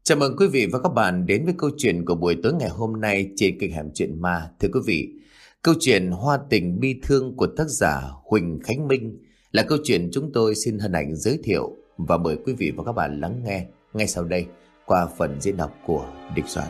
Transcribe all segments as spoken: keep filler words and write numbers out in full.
Chào mừng quý vị và các bạn đến với câu chuyện của buổi tối ngày hôm nay trên kênh Hẻm Chuyện Ma. Thưa quý vị, câu chuyện Hoa Tình Bi Thương của tác giả Huỳnh Khánh Minh là câu chuyện chúng tôi xin hân hạnh giới thiệu và mời quý vị và các bạn lắng nghe ngay sau đây qua phần diễn đọc của Địch Soạn.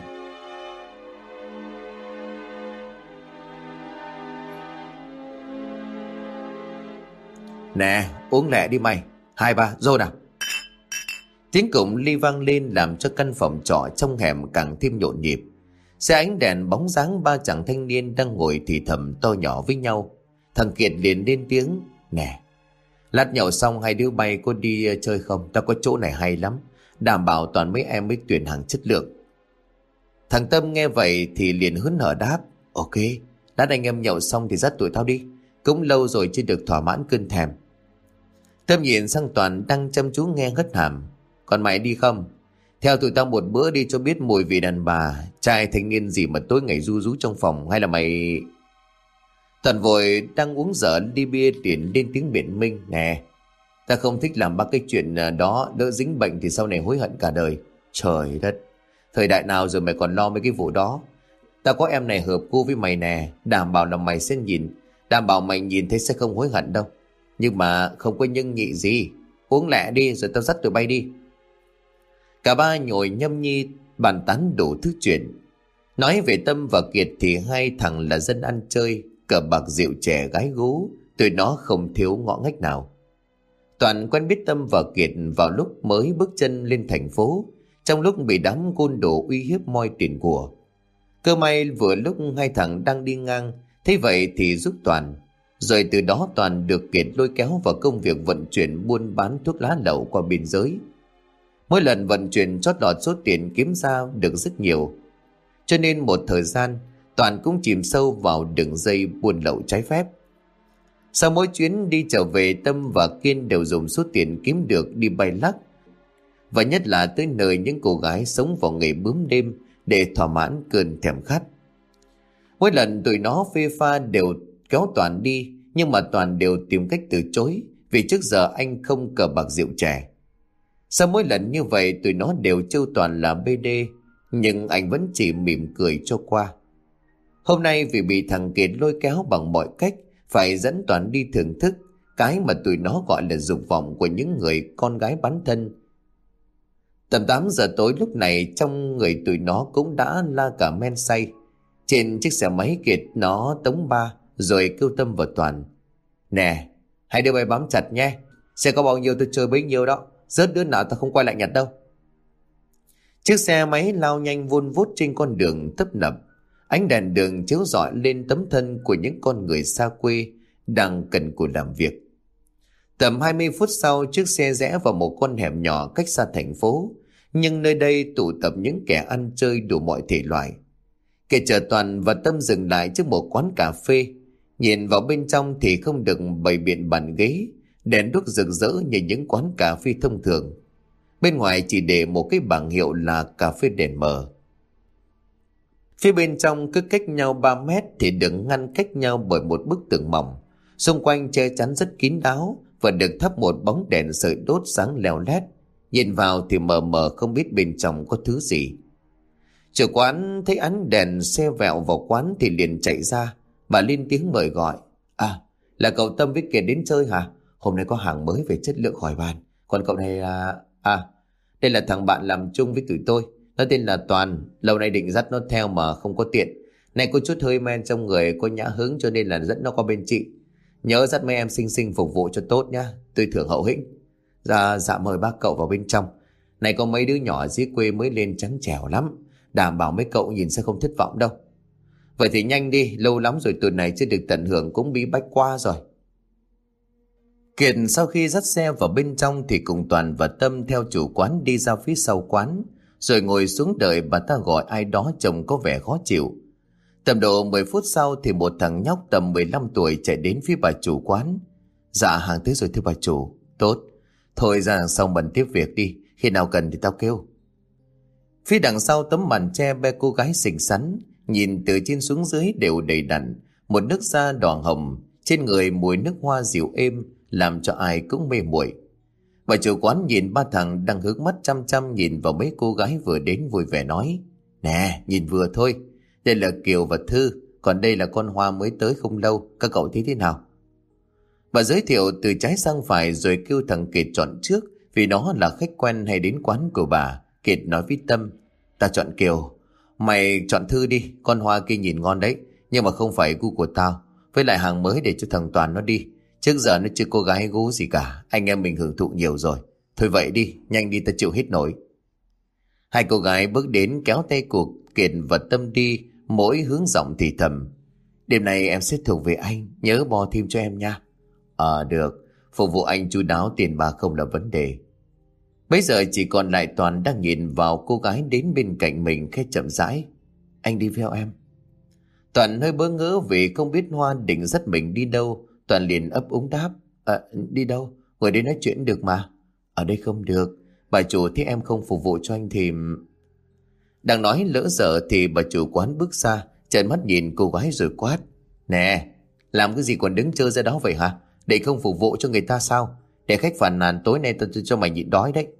Nè, uống lẹ đi mày. Hai ba, rồi nào. Tiếng cổng ly vang lên làm cho căn phòng trọ trong hẻm càng thêm nhộn nhịp. Xe ánh đèn bóng dáng ba chàng thanh niên đang ngồi thì thầm to nhỏ với nhau. Thằng Kiệt liền lên tiếng: Nè, lát nhậu xong hai đứa bay có đi chơi không? Tao có chỗ này hay lắm, đảm bảo toàn mấy em mới tuyển hàng chất lượng. Thằng Tâm nghe vậy thì liền hớn hở đáp: Ok, lát anh em nhậu xong thì dắt tụi tao đi, cũng lâu rồi chưa được thỏa mãn cơn thèm. Tâm nhìn sang Toàn đang chăm chú nghe hất hàm: Còn mày đi không? Theo tụi tao một bữa đi cho biết mùi vị đàn bà. Trai thanh niên gì mà tối ngày ru rú trong phòng? Hay là mày... Toàn vội đang uống dở đi bia liền lên tiếng biện minh: Nè, ta không thích làm ba cái chuyện đó, đỡ dính bệnh thì sau này hối hận cả đời. Trời đất, thời đại nào rồi mày còn lo mấy cái vụ đó? Ta có em này hợp gu với mày nè, đảm bảo là mày sẽ nhìn, đảm bảo mày nhìn thấy sẽ không hối hận đâu. Nhưng mà không có nhân nhị gì. Uống lẹ đi rồi tao dắt tụi bay đi. Cả ba nhồi nhâm nhi bàn tán đủ thứ chuyện. Nói về Tâm và Kiệt thì hai thằng là dân ăn chơi, cờ bạc rượu chè gái gú, tụi nó không thiếu ngõ ngách nào. Toàn quen biết Tâm và Kiệt vào lúc mới bước chân lên thành phố, trong lúc bị đám côn đồ uy hiếp moi tiền của. Cơ may vừa lúc hai thằng đang đi ngang, thế vậy thì giúp Toàn. Rồi từ đó Toàn được Kiệt lôi kéo vào công việc vận chuyển buôn bán thuốc lá lậu qua biên giới. Mỗi lần vận chuyển chót lọt số tiền kiếm ra được rất nhiều, cho nên một thời gian Toàn cũng chìm sâu vào đường dây buôn lậu trái phép. Sau mỗi chuyến đi trở về, Tâm và Kiên đều dùng số tiền kiếm được đi bay lắc, và nhất là tới nơi những cô gái sống vào nghề bướm đêm để thỏa mãn cơn thèm khát. Mỗi lần tụi nó phê pha đều kéo Toàn đi, nhưng mà Toàn đều tìm cách từ chối, vì trước giờ anh không cờ bạc rượu chè. Sau mỗi lần như vậy tụi nó đều trêu Toàn là bê đê, nhưng anh vẫn chỉ mỉm cười cho qua. Hôm nay vì bị thằng Kiệt lôi kéo bằng mọi cách, phải dẫn Toàn đi thưởng thức cái mà tụi nó gọi là dục vọng của những người con gái bán thân. Tầm tám giờ tối lúc này trong người tụi nó cũng đã la cả men say. Trên chiếc xe máy Kiệt nó tống ba rồi kêu Tâm và Toàn: Nè, hai đứa bay bám chặt nhé, xe có bao nhiêu tôi chơi bấy nhiêu đó, rớt đứa nào ta không quay lại nhặt đâu. Chiếc xe máy lao nhanh vun vút trên con đường tấp nập, ánh đèn đường chiếu rọi lên tấm thân của những con người xa quê đang cần cù làm việc. Tầm hai mươi phút sau, chiếc xe rẽ vào một con hẻm nhỏ cách xa thành phố, nhưng nơi đây tụ tập những kẻ ăn chơi đủ mọi thể loại. Kẻ chở Toàn và Tâm dừng lại trước một quán cà phê. Nhìn vào bên trong thì không được bày biện bàn ghế, đèn đuốc rực rỡ như những quán cà phê thông thường. Bên ngoài chỉ để một cái bảng hiệu là cà phê đèn mờ. Phía bên trong cứ cách nhau ba mét thì được ngăn cách nhau bởi một bức tường mỏng, xung quanh che chắn rất kín đáo và được thắp một bóng đèn sợi đốt sáng leo lét. Nhìn vào thì mờ mờ không biết bên trong có thứ gì. Chủ quán thấy ánh đèn xe vẹo vào quán thì liền chạy ra và lên tiếng mời gọi: À, là cậu Tâm với Kiệt đến chơi hả? Hôm nay có hàng mới về chất lượng khỏi bàn. Còn cậu này là... À, đây là thằng bạn làm chung với tụi tôi, nó tên là Toàn. Lâu nay định dắt nó theo mà không có tiện. Này có chút hơi men trong người, có nhã hứng cho nên là dẫn nó qua bên chị. Nhớ dắt mấy em xinh xinh phục vụ cho tốt nhá, tôi thưởng hậu hĩnh. Dạ, dạ mời bác cậu vào bên trong. Này có mấy đứa nhỏ dưới quê mới lên trắng trẻo lắm, đảm bảo mấy cậu nhìn sẽ không thất vọng đâu. Vậy thì nhanh đi, lâu lắm rồi tụi này chưa được tận hưởng cũng bí bách qua rồi. Kiệt sau khi dắt xe vào bên trong thì cùng Toàn và Tâm theo chủ quán đi ra phía sau quán, rồi ngồi xuống đợi bà ta gọi ai đó trông có vẻ khó chịu. Tầm độ mười phút sau thì một thằng nhóc tầm mười lăm tuổi chạy đến phía bà chủ quán. Dạ hàng tới rồi thưa bà chủ. Tốt, thôi ra đằng sau bận tiếp việc đi, khi nào cần thì tao kêu. Phía đằng sau tấm màn che be cô gái xinh xắn, nhìn từ trên xuống dưới đều đầy đặn, một nước da đỏ hồng, trên người mùi nước hoa dịu êm làm cho ai cũng mê muội. Bà chủ quán nhìn ba thằng đang hướng mắt chăm chăm nhìn vào mấy cô gái vừa đến vui vẻ nói: Nè, nhìn vừa thôi, đây là Kiều và Thư, còn đây là con Hoa mới tới không lâu, các cậu thấy thế nào? Bà giới thiệu từ trái sang phải rồi kêu thằng Kiệt chọn trước, vì nó là khách quen hay đến quán của bà. Kiệt nói với Tâm: Ta chọn Kiều, mày chọn Thư đi, con Hoa kia nhìn ngon đấy, nhưng mà không phải gu của tao. Với lại hàng mới để cho thằng Toàn nó đi, trước giờ nó chưa có gái gú gì cả, anh em mình hưởng thụ nhiều rồi. Thôi vậy đi, nhanh đi, ta chịu hết nổi. Hai cô gái bước đến kéo tay của Kiệt và Tâm đi, mỗi hướng giọng thì thầm: Đêm nay em sẽ thuộc về anh, nhớ bo thêm cho em nha. Ờ được, phục vụ anh chu đáo, tiền bạc không là vấn đề. Bây giờ chỉ còn lại Toàn đang nhìn vào cô gái đến bên cạnh mình khẽ chậm rãi: Anh đi theo em. Toàn hơi bỡ ngỡ vì không biết Hoa định dắt mình đi đâu. Toàn liền ấp úng đáp: À, đi đâu? Ngồi đây nói chuyện được mà. Ở đây không được, bà chủ thấy em không phục vụ cho anh thì... Đang nói lỡ dở thì bà chủ quán bước ra, trợn mắt nhìn cô gái rồi quát: Nè, làm cái gì còn đứng chơi ra đó vậy hả? Để không phục vụ cho người ta sao? Để khách phàn nàn tối nay tôi cho mày nhịn đói đấy.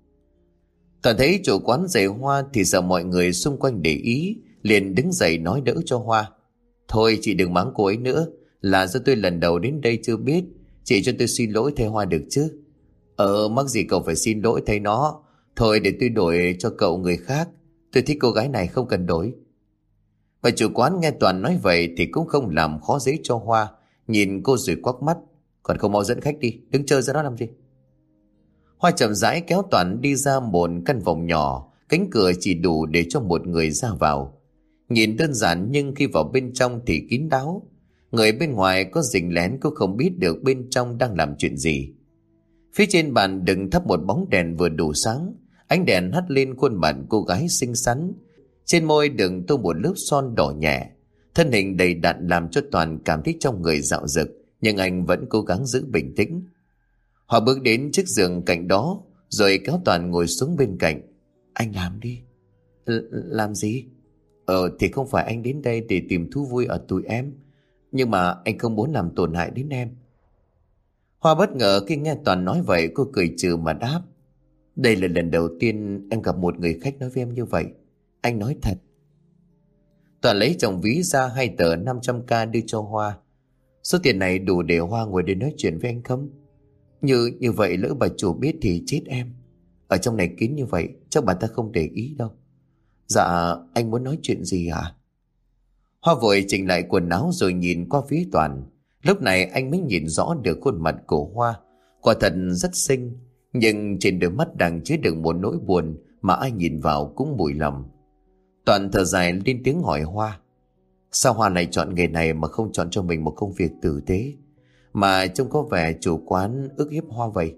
Toàn thấy chủ quán giày Hoa thì sợ mọi người xung quanh để ý, liền đứng dậy nói đỡ cho Hoa: Thôi chị đừng mắng cô ấy nữa, là do tôi lần đầu đến đây chưa biết, chị cho tôi xin lỗi thay Hoa được chứ? Ờ, mắc gì cậu phải xin lỗi thay nó. Thôi để tôi đổi cho cậu người khác, tôi thích cô gái này không cần đổi. Và chủ quán nghe Toàn nói vậy thì cũng không làm khó dễ cho Hoa, nhìn cô rồi quắc mắt: Còn không mau dẫn khách đi, đứng chơi ra đó làm gì? Hoa chậm rãi kéo Toàn đi ra một căn phòng nhỏ, cánh cửa chỉ đủ để cho một người ra vào. Nhìn đơn giản nhưng khi vào bên trong thì kín đáo. Người bên ngoài có rình lén cũng không biết được bên trong đang làm chuyện gì. Phía trên bàn đựng thắp một bóng đèn vừa đủ sáng, ánh đèn hắt lên khuôn mặt cô gái xinh xắn. Trên môi đựng tô một lớp son đỏ nhẹ, thân hình đầy đặn làm cho Toàn cảm thấy trong người dạo dực, nhưng anh vẫn cố gắng giữ bình tĩnh. Họ bước đến chiếc giường cạnh đó rồi kéo Toàn ngồi xuống bên cạnh. Anh làm đi. L- làm gì? Ờ thì không phải anh đến đây để tìm thú vui ở tụi em, nhưng mà anh không muốn làm tổn hại đến em. Hoa bất ngờ khi nghe Toàn nói vậy, cô cười trừ mà đáp: Đây là lần đầu tiên em gặp một người khách nói với em như vậy. Anh nói thật. Toàn lấy trong ví ra hai tờ năm trăm k đưa cho Hoa. Số tiền này đủ để Hoa ngồi để nói chuyện với anh không? Như như vậy lỡ bà chủ biết thì chết em. Ở trong này kín như vậy, chắc bà ta không để ý đâu. Dạ, anh muốn nói chuyện gì hả? Hoa vội chỉnh lại quần áo rồi nhìn qua phía Toàn. Lúc này anh mới nhìn rõ được khuôn mặt của Hoa. Quả thật rất xinh, nhưng trên đôi mắt đang chứa đựng một nỗi buồn mà ai nhìn vào cũng mùi lòng. Toàn thở dài lên tiếng hỏi Hoa: Sao Hoa lại chọn nghề này mà không chọn cho mình một công việc tử tế, mà trông có vẻ chủ quán ức hiếp Hoa vậy?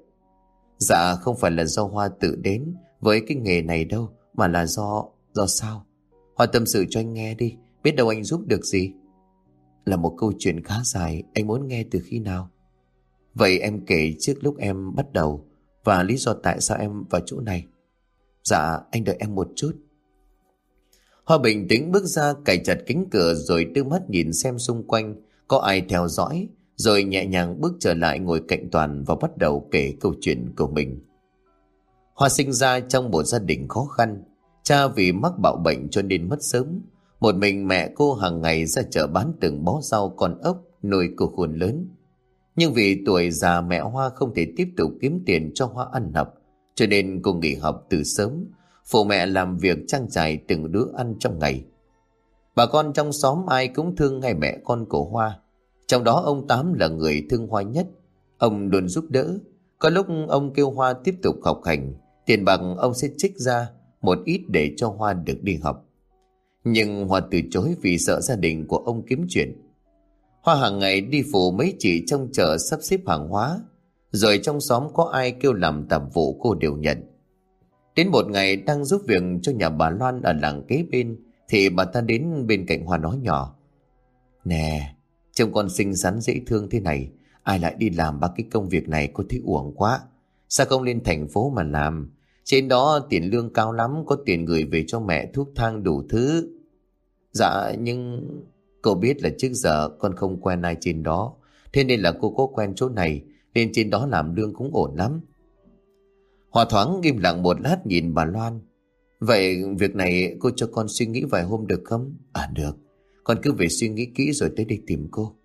Dạ không phải là do Hoa tự đến với cái nghề này đâu, mà là do... Do sao? Hoa tâm sự cho anh nghe đi, biết đâu anh giúp được gì. Là một câu chuyện khá dài, anh muốn nghe từ khi nào? Vậy em kể trước lúc em bắt đầu, và lý do tại sao em vào chỗ này. Dạ, anh đợi em một chút. Hoa bình tĩnh bước ra, cài chặt cánh cửa rồi đưa mắt nhìn xem xung quanh có ai theo dõi, rồi nhẹ nhàng bước trở lại ngồi cạnh Toàn và bắt đầu kể câu chuyện của mình. Hoa sinh ra trong một gia đình khó khăn. Cha vì mắc bạo bệnh cho nên mất sớm. Một mình mẹ cô hàng ngày ra chợ bán từng bó rau con ốc nuôi cô khôn lớn. Nhưng vì tuổi già mẹ Hoa không thể tiếp tục kiếm tiền cho Hoa ăn học, cho nên cô nghỉ học từ sớm, phụ mẹ làm việc trang trải từng đứa ăn trong ngày. Bà con trong xóm ai cũng thương ngay mẹ con của Hoa. Trong đó ông Tám là người thương Hoa nhất. Ông luôn giúp đỡ. Có lúc ông kêu Hoa tiếp tục học hành, tiền bạc ông sẽ trích ra một ít để cho Hoa được đi học. Nhưng Hoa từ chối vì sợ gia đình của ông kiếm chuyện. Hoa hàng ngày đi phụ mấy chị trong chợ sắp xếp hàng hóa, rồi trong xóm có ai kêu làm tạp vụ cô đều nhận. Đến một ngày đang giúp việc cho nhà bà Loan ở làng kế bên, thì bà ta đến bên cạnh Hoa nói nhỏ: Nè, trông con xinh xắn dễ thương thế này, ai lại đi làm ba cái công việc này, cô thấy uổng quá. Sao không lên thành phố mà làm? Trên đó tiền lương cao lắm, có tiền gửi về cho mẹ thuốc thang đủ thứ. Dạ nhưng... Cô biết là trước giờ con không quen ai trên đó, thế nên là cô có quen chỗ này, nên trên đó làm lương cũng ổn lắm. Hoa thoáng im lặng một lát nhìn bà Loan. Vậy việc này cô cho con suy nghĩ vài hôm được không? À được, con cứ về suy nghĩ kỹ rồi tới đây tìm cô.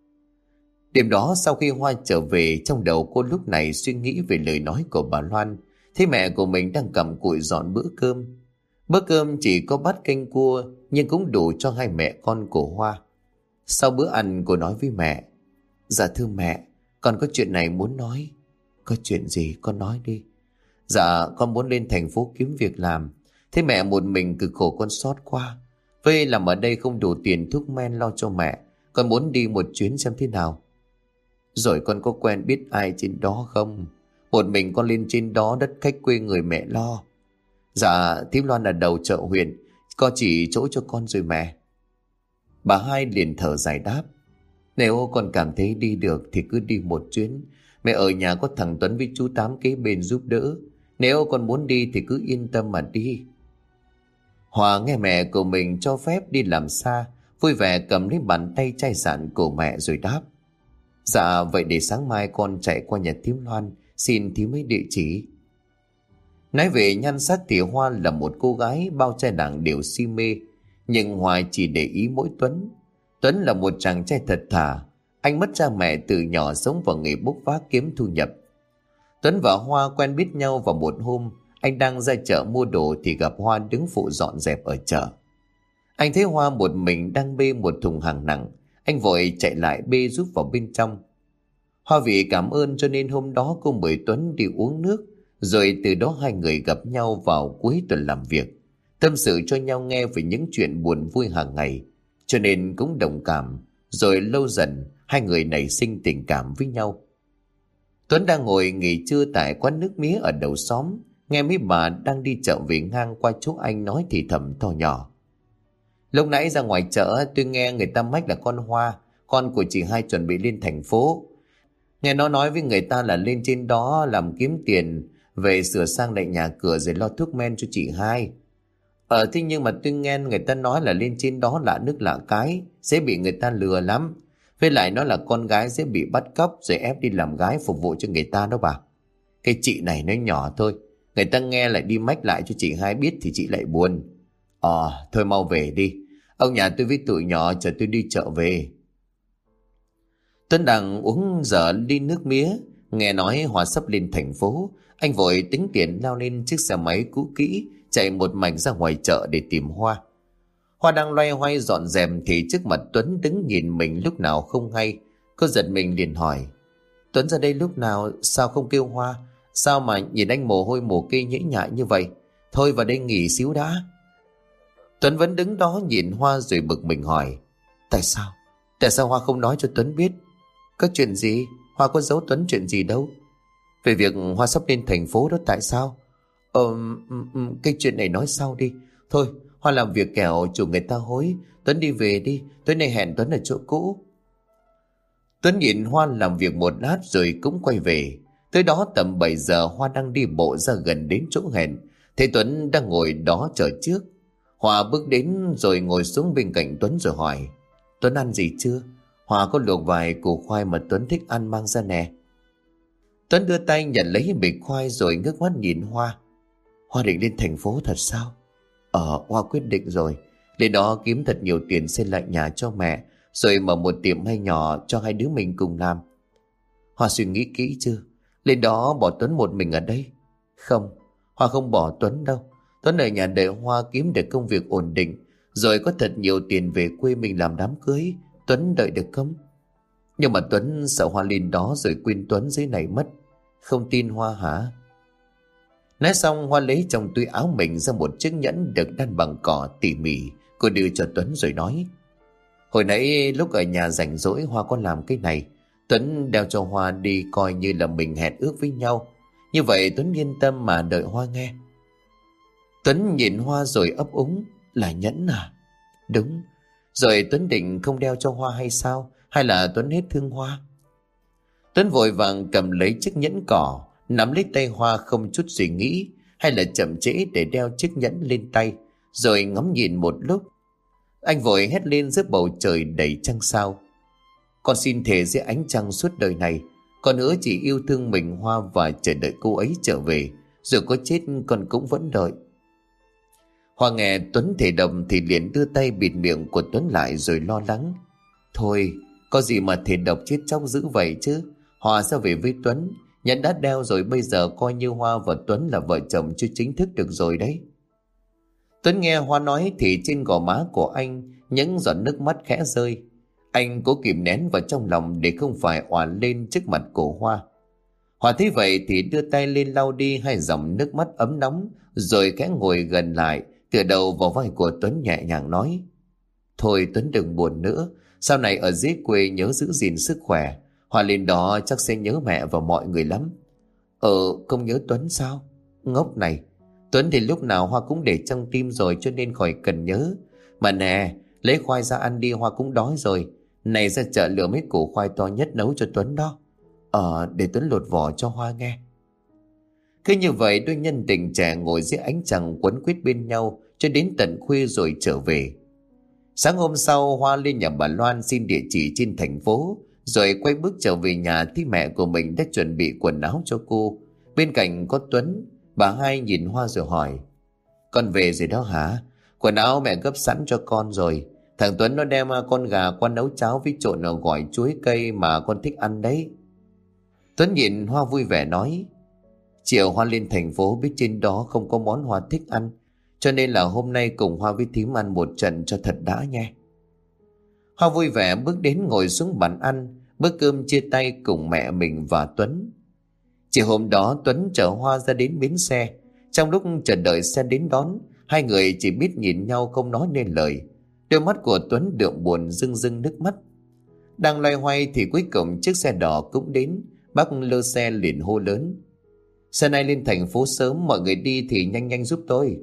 Đêm đó sau khi Hoa trở về, trong đầu cô lúc này suy nghĩ về lời nói của bà Loan. Thấy mẹ của mình đang cầm cụi dọn bữa cơm. Bữa cơm chỉ có bát canh cua nhưng cũng đủ cho hai mẹ con của Hoa. Sau bữa ăn cô nói với mẹ: Dạ thưa mẹ, con có chuyện này muốn nói. Có chuyện gì con nói đi. Dạ con muốn lên thành phố kiếm việc làm. Thế mẹ một mình cực khổ con xót quá. Vậy làm ở đây không đủ tiền thuốc men lo cho mẹ. Con muốn đi một chuyến xem thế nào. Rồi con có quen biết ai trên đó không? Một mình con lên trên đó, đất khách quê người mẹ lo. Dạ thím Loan là đầu chợ huyện, có chỉ chỗ cho con rồi mẹ. Bà hai liền thở dài đáp: Nếu con cảm thấy đi được thì cứ đi một chuyến. Mẹ ở nhà có thằng Tuấn với chú Tám kế bên giúp đỡ. Nếu con muốn đi thì cứ yên tâm mà đi. Hòa nghe mẹ của mình cho phép đi làm xa, vui vẻ cầm lấy bàn tay chai sạn của mẹ rồi đáp: Dạ vậy để sáng mai con chạy qua nhà thím Loan xin thím ấy địa chỉ. Nói về nhan sắc thì Hoa là một cô gái bao trai làng đều si mê, nhưng Hoa chỉ để ý mỗi Tuấn. Tuấn là một chàng trai thật thà. Anh mất cha mẹ từ nhỏ, sống vào nghề bốc vác kiếm thu nhập. Tuấn và Hoa quen biết nhau vào một hôm anh đang ra chợ mua đồ thì gặp Hoa đứng phụ dọn dẹp ở chợ. Anh thấy Hoa một mình đang bê một thùng hàng nặng, anh vội chạy lại bê giúp vào bên trong. Hoa vì cảm ơn cho nên hôm đó cô mời Tuấn đi uống nước, rồi từ đó hai người gặp nhau vào cuối tuần làm việc, tâm sự cho nhau nghe về những chuyện buồn vui hàng ngày, cho nên cũng đồng cảm, rồi lâu dần hai người nảy sinh tình cảm với nhau. Tuấn đang ngồi nghỉ trưa tại quán nước mía ở đầu xóm, nghe mấy bà đang đi chợ về ngang qua chỗ anh nói thì thầm to nhỏ: Lúc nãy ra ngoài chợ tôi nghe người ta mách là con Hoa, con của chị hai chuẩn bị lên thành phố. Nghe nó nói với người ta là lên trên đó làm kiếm tiền, về sửa sang lại nhà cửa rồi lo thuốc men cho chị hai. Ờ thế nhưng mà tôi nghe người ta nói là lên trên đó lạ nước lạ cái, dễ bị người ta lừa lắm. Với lại nó là con gái dễ bị bắt cóc rồi ép đi làm gái phục vụ cho người ta đó bà. Cái chị này nói nhỏ thôi, người ta nghe lại đi mách lại cho chị hai biết thì chị lại buồn. Ờ thôi mau về đi, ông nhà tôi với tụi nhỏ chờ tôi đi chợ về. Tuấn đang uống dở ly nước mía, nghe nói Hoa sắp lên thành phố, anh vội tính tiền lao lên chiếc xe máy cũ kỹ, chạy một mạch ra ngoài chợ để tìm Hoa. Hoa đang loay hoay dọn dẹp thì trước mặt Tuấn đứng nhìn mình lúc nào không hay. Cô giật mình liền hỏi: Tuấn ra đây lúc nào, sao không kêu Hoa? Sao mà nhìn anh mồ hôi mồ kê nhễ nhại như vậy? Thôi vào đây nghỉ xíu đã. Tuấn vẫn đứng đó nhìn Hoa rồi bực mình hỏi: Tại sao? Tại sao Hoa không nói cho Tuấn biết? Có chuyện gì? Hoa có giấu Tuấn chuyện gì đâu. Về việc Hoa sắp lên thành phố đó tại sao? Ờ, cái chuyện này nói sau đi. Thôi, Hoa làm việc kẻo chủ người ta hối. Tuấn đi về đi, tối nay hẹn Tuấn ở chỗ cũ. Tuấn nhìn Hoa làm việc một lát rồi cũng quay về. Tới đó tầm bảy giờ Hoa đang đi bộ ra gần đến chỗ hẹn. Thấy Tuấn đang ngồi đó chờ trước. Hoa bước đến rồi ngồi xuống bên cạnh Tuấn rồi hỏi: Tuấn ăn gì chưa? Hoa có luộc vài củ khoai mà Tuấn thích ăn mang ra nè. Tuấn đưa tay nhận lấy bịch khoai rồi ngước mắt nhìn Hoa. Hoa định lên thành phố thật sao? Ờ, Hoa quyết định rồi. Lên đó kiếm thật nhiều tiền xây lại nhà cho mẹ, rồi mở một tiệm hay nhỏ cho hai đứa mình cùng làm. Hoa suy nghĩ kỹ chưa? Lên đó bỏ Tuấn một mình ở đây? Không, Hoa không bỏ Tuấn đâu. Tuấn ở nhà đợi Hoa kiếm được công việc ổn định, rồi có thật nhiều tiền về quê mình làm đám cưới. Tuấn đợi được không? Nhưng mà Tuấn sợ Hoa lên đó rồi quên Tuấn dưới này mất. Không tin Hoa hả? Nói xong Hoa lấy trong túi áo mình ra một chiếc nhẫn được đan bằng cỏ tỉ mỉ. Cô đưa cho Tuấn rồi nói: Hồi nãy lúc ở nhà rảnh rỗi Hoa có làm cái này. Tuấn đeo cho Hoa đi coi như là mình hẹn ước với nhau. Như vậy Tuấn yên tâm mà đợi Hoa nghe. Tuấn nhìn Hoa rồi ấp úng: Là nhẫn à? Đúng. Rồi Tuấn định không đeo cho Hoa hay sao? Hay là Tuấn hết thương Hoa? Tuấn vội vàng cầm lấy chiếc nhẫn cỏ, nắm lấy tay Hoa không chút suy nghĩ hay là chậm trễ để đeo chiếc nhẫn lên tay, rồi ngắm nhìn một lúc. Anh vội hét lên giữa bầu trời đầy trăng sao: Con xin thề dưới ánh trăng suốt đời này, con hứa chỉ yêu thương mình Hoa và chờ đợi cô ấy trở về, Dù có chết con cũng vẫn đợi. Hoa nghe Tuấn thề độc thì liền đưa tay bịt miệng của Tuấn lại rồi lo lắng. Thôi, có gì mà thề độc chết chóc dữ vậy chứ. Hoa sẽ về với Tuấn, nhẫn đã đeo rồi, bây giờ coi như Hoa và Tuấn là vợ chồng chưa chính thức được rồi đấy. Tuấn nghe Hoa nói thì trên gò má của anh những giọt nước mắt khẽ rơi. Anh cố kìm nén vào trong lòng để không phải òa lên trước mặt của Hoa. Hoa thấy vậy thì đưa tay lên lau đi hai dòng nước mắt ấm nóng, rồi khẽ ngồi gần lại, tựa đầu vào vai của Tuấn nhẹ nhàng nói: Thôi Tuấn đừng buồn nữa, sau này ở dưới quê nhớ giữ gìn sức khỏe. Hoa lên đó chắc sẽ nhớ mẹ và mọi người lắm. Ờ, không nhớ Tuấn sao? Ngốc này, Tuấn thì lúc nào Hoa cũng để trong tim rồi, cho nên khỏi cần nhớ. Mà nè, lấy khoai ra ăn đi, Hoa cũng đói rồi. Này, ra chợ lựa mấy củ khoai to nhất nấu cho Tuấn đó. Ờ, để Tuấn lột vỏ cho Hoa nghe. Cứ như vậy đôi nhân tình trẻ ngồi dưới ánh trăng quấn quýt bên nhau cho đến tận khuya rồi trở về. Sáng hôm sau, Hoa lên nhà bà Loan xin địa chỉ trên thành phố, rồi quay bước trở về nhà thì mẹ của mình đã chuẩn bị quần áo cho cô. Bên cạnh có Tuấn. Bà hai nhìn Hoa rồi hỏi: Con về rồi đó hả? Quần áo mẹ gấp sẵn cho con rồi. Thằng Tuấn nó đem con gà qua nấu cháo với trộn ở gỏi chuối cây mà con thích ăn đấy. Tuấn nhìn Hoa vui vẻ nói: Chiều Hoa lên thành phố biết trên đó không có món Hoa thích ăn, cho nên là hôm nay cùng Hoa với thím ăn một trận cho thật đã nha. Hoa vui vẻ bước đến ngồi xuống bàn ăn bữa cơm chia tay cùng mẹ mình và Tuấn. Chiều hôm đó Tuấn chở Hoa ra đến bến xe. Trong lúc chờ đợi xe đến đón, hai người chỉ biết nhìn nhau không nói nên lời. Đôi mắt của Tuấn đượm buồn rưng rưng nước mắt. Đang loay hoay thì cuối cùng chiếc xe đỏ cũng đến. Bác lơ xe liền hô lớn: Xe này lên thành phố sớm, mọi người đi thì nhanh nhanh giúp tôi.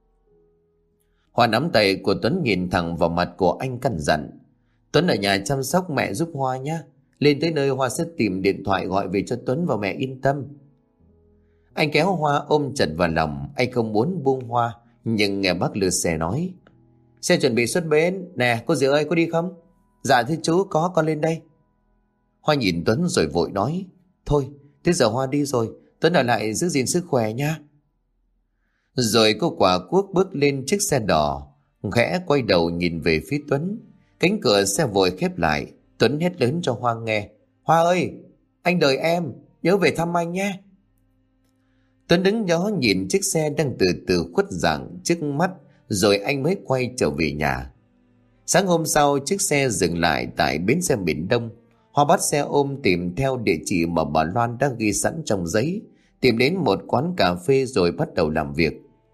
Hoa nắm tay của Tuấn nhìn thẳng vào mặt của anh căn dặn: Tuấn ở nhà chăm sóc mẹ giúp Hoa nhé. Lên tới nơi Hoa sẽ tìm điện thoại gọi về cho Tuấn và mẹ yên tâm. Anh kéo Hoa ôm chặt vào lòng. Anh không muốn buông Hoa, nhưng nghe bác lừa xe nói: Xe chuẩn bị xuất bến. Nè cô dì ơi, có đi không? Dạ thưa chú, có, con lên đây. Hoa nhìn Tuấn rồi vội nói: Thôi, thế giờ Hoa đi rồi, Tuấn ở lại giữ gìn sức khỏe nha. Rồi cô quả cuốc bước lên chiếc xe đỏ, khẽ quay đầu nhìn về phía Tuấn. Cánh cửa xe vội khép lại. Tuấn hét lớn cho Hoa nghe: Hoa ơi, anh đợi em, nhớ về thăm anh nhé. Tuấn đứng đó nhìn chiếc xe đang từ từ khuất dạng trước mắt, rồi anh mới quay trở về nhà. Sáng hôm sau, chiếc xe dừng lại tại bến xe miền Đông. Hoa bắt xe ôm tìm theo địa chỉ mà bà Loan đã ghi sẵn trong giấy, tìm đến một quán cà phê rồi bắt đầu làm việc.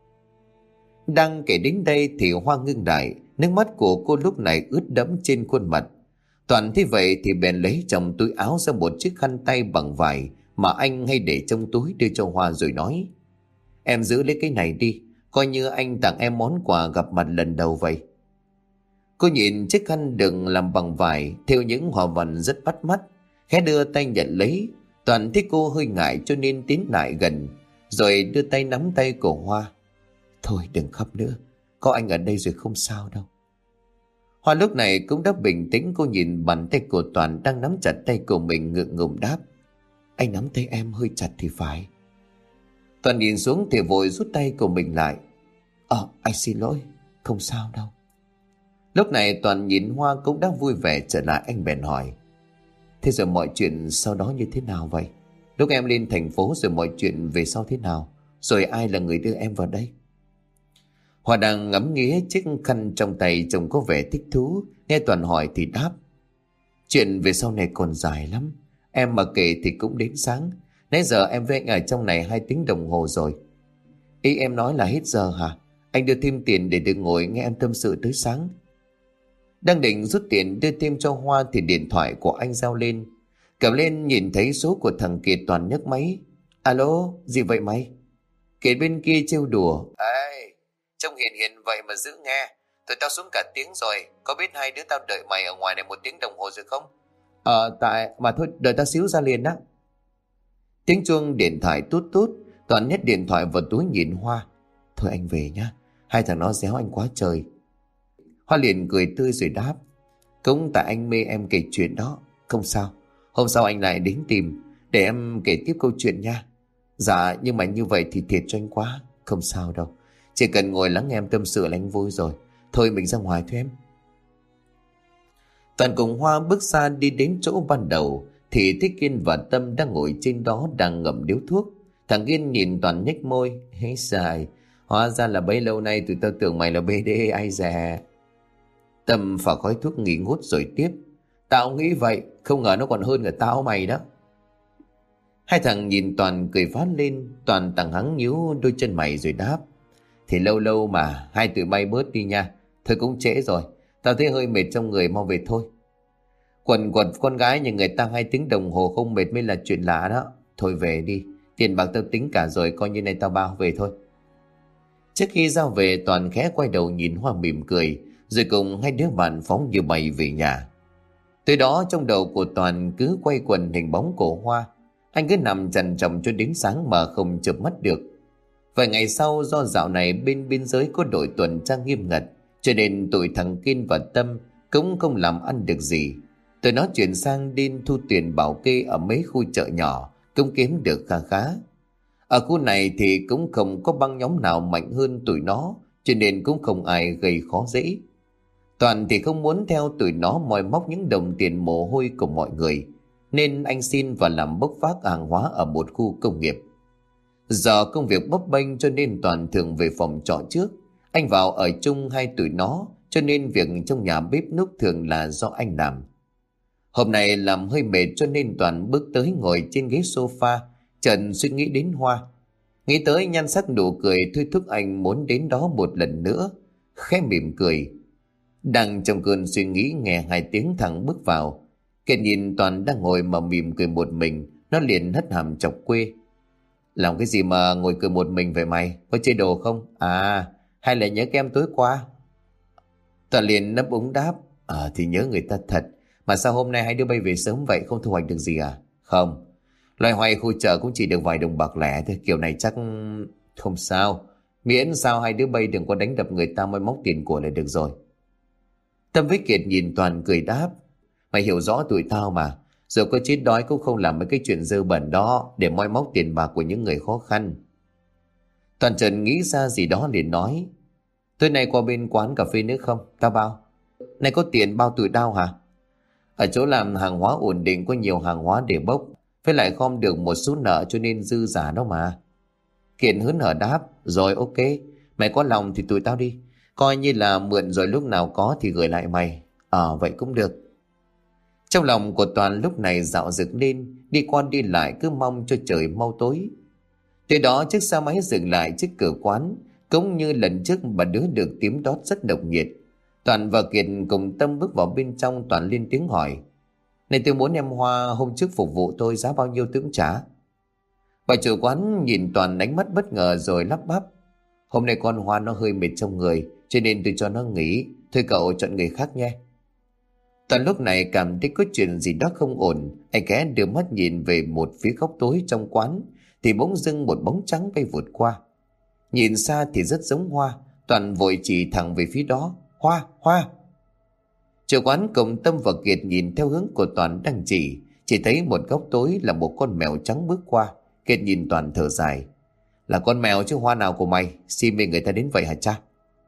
Đang kể đến đây thì Hoa ngưng lại, nước mắt của cô lúc này ướt đẫm trên khuôn mặt. Toàn thế vậy thì bèn lấy trong túi áo ra một chiếc khăn tay bằng vải mà anh hay để trong túi đưa cho Hoa rồi nói: Em giữ lấy cái này đi, coi như anh tặng em món quà gặp mặt lần đầu vậy. Cô nhìn chiếc khăn đựng làm bằng vải thêu những hoa văn rất bắt mắt, khẽ đưa tay nhận lấy. Toàn thấy cô hơi ngại cho nên tiến lại gần, rồi đưa tay nắm tay của Hoa: Thôi đừng khóc nữa, có anh ở đây rồi không sao đâu. Hoa lúc này cũng đã bình tĩnh. Cô nhìn bàn tay của Toàn đang nắm chặt tay của mình, ngượng ngùng đáp: Anh nắm tay em hơi chặt thì phải. Toàn nhìn xuống thì vội rút tay của mình lại: Ờ, anh xin lỗi, không sao đâu. Lúc này Toàn nhìn Hoa cũng đã vui vẻ trở lại. Anh bèn hỏi: Thế rồi mọi chuyện sau đó như thế nào vậy? Lúc em lên thành phố rồi mọi chuyện về sau thế nào? Rồi ai là người đưa em vào đây? Hoa đang ngắm nghía chiếc khăn trong tay, trông có vẻ thích thú. Nghe Toàn hỏi thì đáp: Chuyện về sau này còn dài lắm, em mà kể thì cũng đến sáng. Nãy giờ em với anh ở trong này hai tiếng đồng hồ rồi. Ý em nói là hết giờ hả? Anh đưa thêm tiền để được ngồi nghe em tâm sự tới sáng. Đang định rút tiền đưa thêm cho Hoa thì điện thoại của anh reo lên. Cầm lên nhìn thấy số của thằng Kiệt, Toàn nhấc máy: Alo, gì vậy mày? Kiệt bên kia trêu đùa: Ê, trông hiền hiền vậy mà giữ nghe. Tụi tao xuống cả tiếng rồi, có biết hai đứa tao đợi mày ở ngoài này một tiếng đồng hồ rồi không? Ờ, tại mà thôi, đợi tao xíu ra liền á. Tiếng chuông điện thoại tút tút. Toàn nhét điện thoại vào túi nhìn Hoa: Thôi anh về nhá, hai thằng nó réo anh quá trời. Hoa liền cười tươi rồi đáp: Cũng tại anh mê em kể chuyện đó. Không sao, hôm sau anh lại đến tìm, để em kể tiếp câu chuyện nha. Dạ nhưng mà như vậy thì thiệt cho anh quá. Không sao đâu, chỉ cần ngồi lắng nghe em tâm sự là anh vui rồi. Thôi mình ra ngoài thôi em. Toàn cùng Hoa bước xa đi đến chỗ ban đầu thì thấy Kiên và Tâm đang ngồi trên đó đang ngậm điếu thuốc. Thằng Kiên nhìn Toàn nhếch môi. Hế xài, hóa ra là bấy lâu nay tụi tao tưởng mày là bê đê ai dè. Tâm phả khói thuốc nghỉ ngút rồi tiếp. Tao nghĩ vậy, không ngờ nó còn hơn cả tao mày đó. Hai thằng nhìn Toàn cười phá lên. Toàn thằng hắng nhíu đôi chân mày rồi đáp. Thì lâu lâu mà, hai tụi bay bớt đi nha. Thôi cũng trễ rồi, tao thấy hơi mệt trong người, mau về thôi. Quần quật con gái nhà người ta hai tiếng đồng hồ không mệt mới là chuyện lạ đó. Thôi về đi, tiền bạc tao tính cả rồi, coi như này tao bao, về thôi. Trước khi ra về, Toàn khẽ quay đầu nhìn Hoa mỉm cười, rồi cùng hai đứa bạn phóng như bay về nhà. Từ đó trong đầu của Toàn cứ quay quần hình bóng của Hoa. Anh cứ nằm chằn chọc cho đến sáng mà không chợp mắt được. Vài ngày sau, do dạo này bên biên giới có đội tuần tra nghiêm ngặt, cho nên tụi thằng Kiên và Tâm cũng không làm ăn được gì. Tụi nó chuyển sang đin thu tiền bảo kê ở mấy khu chợ nhỏ, cũng kiếm được khá khá. Ở khu này thì cũng không có băng nhóm nào mạnh hơn tụi nó, cho nên cũng không ai gây khó dễ. Toàn thì không muốn theo tụi nó moi móc những đồng tiền mồ hôi của mọi người, nên anh xin và làm bốc vác hàng hóa ở một khu công nghiệp. Giờ công việc bấp bênh cho nên Toàn thường về phòng trọ trước. Anh vào ở chung hai tụi nó, cho nên việc trong nhà bếp núc thường là do anh làm. Hôm nay làm hơi mệt cho nên Toàn bước tới ngồi trên ghế sofa, chợt suy nghĩ đến Hoa. Nghĩ tới nhan sắc nụ cười thôi thúc anh muốn đến đó một lần nữa, khẽ mỉm cười. Đang trong cơn suy nghĩ nghe hai tiếng thằng bước vào. Kiệt nhìn Toàn đang ngồi mà mỉm cười một mình, nó liền hất hàm chọc quê. Làm cái gì mà ngồi cười một mình vậy mày? Có chơi đồ không? À, hay là nhớ kem tối qua? Toàn liền nấp úng đáp. À thì nhớ người ta thật. Mà sao hôm nay hai đứa bay về sớm vậy, không thu hoạch được gì à? Không, loay hoay khu chợ cũng chỉ được vài đồng bạc lẻ thôi. Kiểu này chắc không sao. Miễn sao hai đứa bay đừng có đánh đập người ta mới móc tiền của là được rồi. Tâm với Kiệt nhìn Toàn cười đáp. Mày hiểu rõ tụi tao mà. Rồi có chết đói cũng không làm mấy cái chuyện dơ bẩn đó để moi móc tiền bạc của những người khó khăn. Toàn Trần nghĩ ra gì đó liền nói. Tối nay qua bên quán cà phê nữa không? Tao bao. Này có tiền bao tụi tao hả? Ở chỗ làm hàng hóa ổn định, có nhiều hàng hóa để bốc, với lại gom được một số nợ cho nên dư giả đó mà. Kiệt hớn hở đáp. Rồi ok, mày có lòng thì tụi tao đi. Coi như là mượn rồi lúc nào có thì gửi lại mày. Ờ vậy cũng được. Trong lòng của Toàn lúc này dạo dực lên, đi qua đi lại cứ mong cho trời mau tối. Từ đó chiếc xe máy dừng lại trước cửa quán, cũng như lần trước bà đứa được tím đót rất độc nhiệt. Toàn và Kiệt cùng Tâm bước vào bên trong. Toàn lên tiếng hỏi. Này tôi muốn em Hoa hôm trước phục vụ tôi, giá bao nhiêu tôi cũng trả. Bà chủ quán nhìn Toàn ánh mắt bất ngờ rồi lắp bắp. Hôm nay con Hoa nó hơi mệt trong người, cho nên tôi cho nó nghỉ. Thôi cậu chọn người khác nhé. Toàn lúc này cảm thấy có chuyện gì đó không ổn. Anh ghé đưa mắt nhìn về một phía góc tối trong quán, thì bỗng dưng một bóng trắng bay vụt qua. Nhìn xa thì rất giống Hoa. Toàn vội chỉ thẳng về phía đó. Hoa, Hoa. Chủ quán cùng Tâm và Kiệt nhìn theo hướng của Toàn đang chỉ, chỉ thấy một góc tối là một con mèo trắng bước qua. Kiệt nhìn Toàn thở dài. Là con mèo chứ Hoa nào của mày, si mê người ta đến vậy hả cha?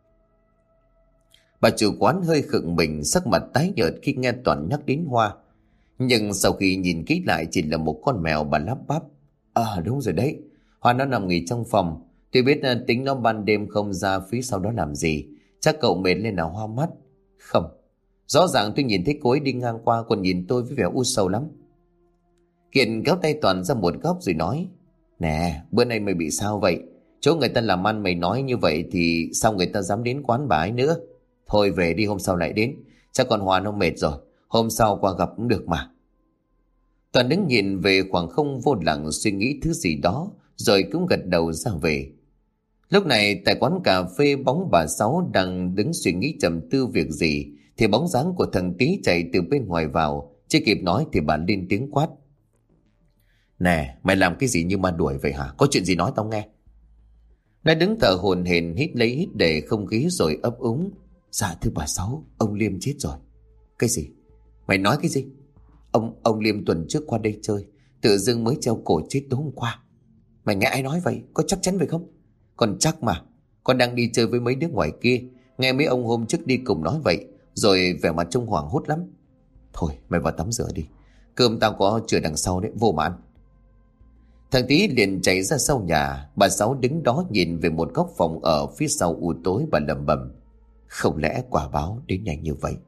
Bà chủ quán hơi khựng mình, sắc mặt tái nhợt khi nghe Toàn nhắc đến Hoa. Nhưng sau khi nhìn kỹ lại chỉ là một con mèo, bà lắp bắp. À đúng rồi đấy, Hoa nó nằm nghỉ trong phòng. Tôi biết tính nó ban đêm không ra phía sau đó làm gì. Chắc cậu mệt lên là hoa mắt. Không, rõ ràng tôi nhìn thấy cô ấy đi ngang qua còn nhìn tôi với vẻ u sầu lắm. Kiệt kéo tay Toàn ra một góc rồi nói. Nè, bữa nay mày bị sao vậy? Chỗ người ta làm ăn mày nói như vậy thì sao người ta dám đến quán bà ấy nữa? Thôi về đi, hôm sau lại đến. Chắc con Hoa nó mệt rồi, hôm sau qua gặp cũng được mà. Toàn đứng nhìn về khoảng không vô lặng, suy nghĩ thứ gì đó rồi cũng gật đầu ra về. Lúc này tại quán cà phê, bóng bà Sáu đang đứng suy nghĩ trầm tư việc gì thì bóng dáng của thằng Tý chạy từ bên ngoài vào. Chưa kịp nói thì bà lên tiếng quát. Nè, mày làm cái gì như ma đuổi vậy hả? Có chuyện gì nói tao nghe. Nó đứng thở hổn hển, hít lấy hít để không khí rồi ấp úng. Dạ thưa bà Sáu, ông Liêm chết rồi. Cái gì? Mày nói cái gì? Ông ông Liêm tuần trước qua đây chơi, tự dưng mới treo cổ chết tối hôm qua. Mày nghe ai nói vậy? Có chắc chắn vậy không? Con chắc mà. Con đang đi chơi với mấy đứa ngoài kia, nghe mấy ông hôm trước đi cùng nói vậy, rồi vẻ mặt trông hoảng hốt lắm. Thôi mày vào tắm rửa đi, cơm tao có chừa đằng sau đấy, vô mà ăn. Thằng Tý liền chạy ra sau nhà. Bà Sáu đứng đó nhìn về một góc phòng ở phía sau u tối. Bà lẩm bẩm, không lẽ quả báo đến nhanh như vậy?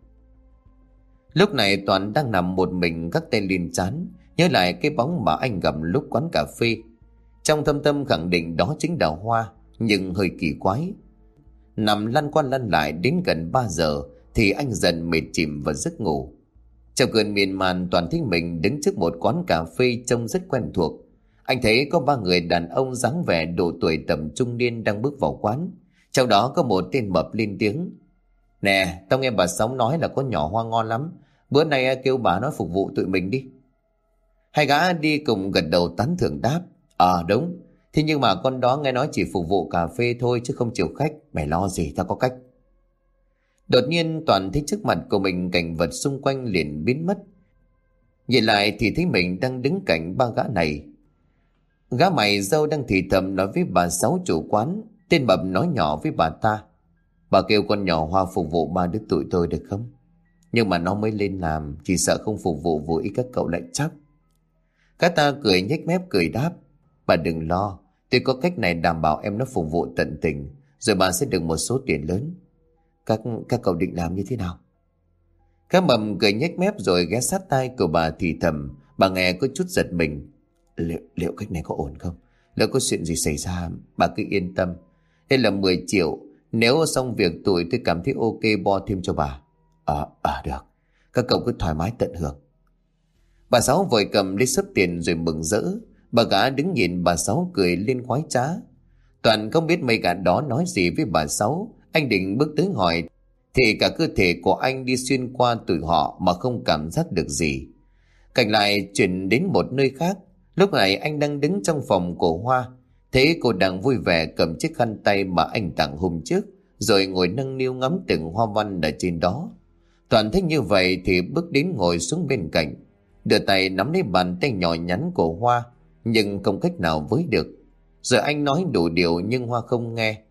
Lúc này Toàn đang nằm một mình gác tay lên trán, nhớ lại cái bóng mà anh gặp lúc quán cà phê. Trong thâm tâm khẳng định đó chính là Hoa, nhưng hơi kỳ quái. Nằm lăn qua lăn lại đến gần ba giờ thì anh dần mệt chìm vào giấc ngủ. Trong cơn miên man, Toàn thấy mình đứng trước một quán cà phê trông rất quen thuộc. Anh thấy có ba người đàn ông dáng vẻ độ tuổi tầm trung niên đang bước vào quán. Trong đó có một tên mập lên tiếng, nè, tao nghe bà Sáu nói là có nhỏ Hoa ngon lắm, bữa nay kêu bà nó phục vụ tụi mình đi. Hai gã đi cùng gật đầu tán thưởng đáp, ờ à, đúng, thế nhưng mà con đó nghe nói chỉ phục vụ cà phê thôi chứ không chiều khách. Mày lo gì, tao có cách. Đột nhiên Toàn thấy trước mặt của mình cảnh vật xung quanh liền biến mất. Nhìn lại thì thấy mình đang đứng cạnh ba gã này. Gã mày râu đang thì thầm nói với bà Sáu chủ quán. Tên mập nói nhỏ với bà ta, bà kêu con nhỏ Hoa phục vụ ba đứa tụi tôi được không? Nhưng mà nó mới lên làm, chỉ sợ không phục vụ vô ý các cậu lại chắc. Gã ta cười nhếch mép cười đáp, bà đừng lo, tôi có cách này đảm bảo em nó phục vụ tận tình, rồi bà sẽ được một số tiền lớn. Các các cậu định làm như thế nào? Cá mầm cười nhếch mép rồi ghé sát tai của bà thì thầm. Bà nghe có chút giật mình. Liệu, liệu cách này có ổn không? Lỡ có chuyện gì xảy ra, bà cứ yên tâm. Đây là mười triệu. Nếu xong việc tụi tôi cảm thấy ok bo thêm cho bà. Ờ, à, à, được. Các cậu cứ thoải mái tận hưởng. Bà Sáu vội cầm lấy sấp tiền rồi mừng rỡ. Bà gã đứng nhìn bà Sáu cười lên khoái trá. Toàn không biết mấy gã đó nói gì với bà Sáu. Anh định bước tới hỏi thì cả cơ thể của anh đi xuyên qua tụi họ mà không cảm giác được gì. Cảnh lại chuyển đến một nơi khác. Lúc này anh đang đứng trong phòng của Hoa. Thấy cô đang vui vẻ cầm chiếc khăn tay mà anh tặng hôm trước, rồi ngồi nâng niu ngắm từng hoa văn ở trên đó. Toàn thấy như vậy thì bước đến ngồi xuống bên cạnh, đưa tay nắm lấy bàn tay nhỏ nhắn của Hoa, nhưng không cách nào với được. Rồi anh nói đủ điều nhưng Hoa không nghe.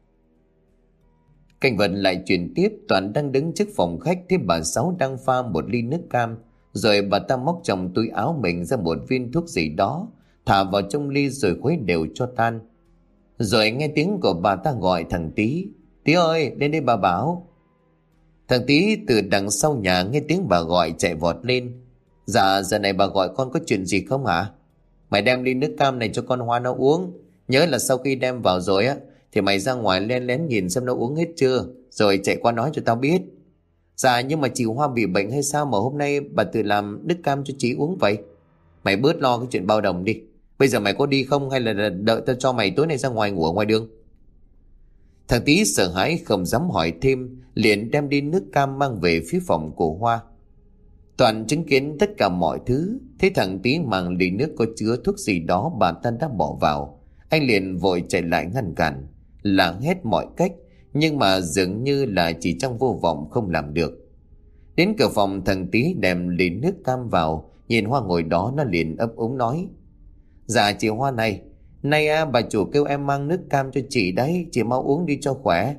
Cảnh vật lại chuyển tiếp. Toàn đang đứng trước phòng khách, thấy bà Sáu đang pha một ly nước cam, rồi bà ta móc trong túi áo mình ra một viên thuốc gì đó, thả vào trong ly rồi khuấy đều cho tan. Rồi nghe tiếng của bà ta gọi thằng Tý, Tý ơi, lên đây bà Bảo. Thằng Tý từ đằng sau nhà nghe tiếng bà gọi chạy vọt lên. Dạ, giờ này bà gọi con có chuyện gì không hả? Mày đem ly nước cam này cho con Hoa nó uống. Nhớ là sau khi đem vào rồi á, thì mày ra ngoài len lén nhìn xem nó uống hết chưa, rồi chạy qua nói cho tao biết. Dạ, nhưng mà chị Hoa bị bệnh hay sao mà hôm nay bà tự làm nước cam cho chị uống vậy? Mày bớt lo cái chuyện bao đồng đi. Bây giờ mày có đi không hay là đợi tao cho mày tối nay ra ngoài ngủ ở ngoài đường? Thằng Tý sợ hãi không dám hỏi thêm, liền đem đi nước cam mang về phía phòng của Hoa. Toàn chứng kiến tất cả mọi thứ. Thấy thằng Tý mang ly nước có chứa thuốc gì đó bà ta đã bỏ vào, anh liền vội chạy lại ngăn cản, lảng hết mọi cách, nhưng mà dường như là chỉ trong vô vọng không làm được. Đến cửa phòng, thằng Tý đem ly nước cam vào, nhìn Hoa ngồi đó, nó liền ấp úng nói, dạ chị Hoa này, nay à, bà chủ kêu em mang nước cam cho chị đấy, chị mau uống đi cho khỏe.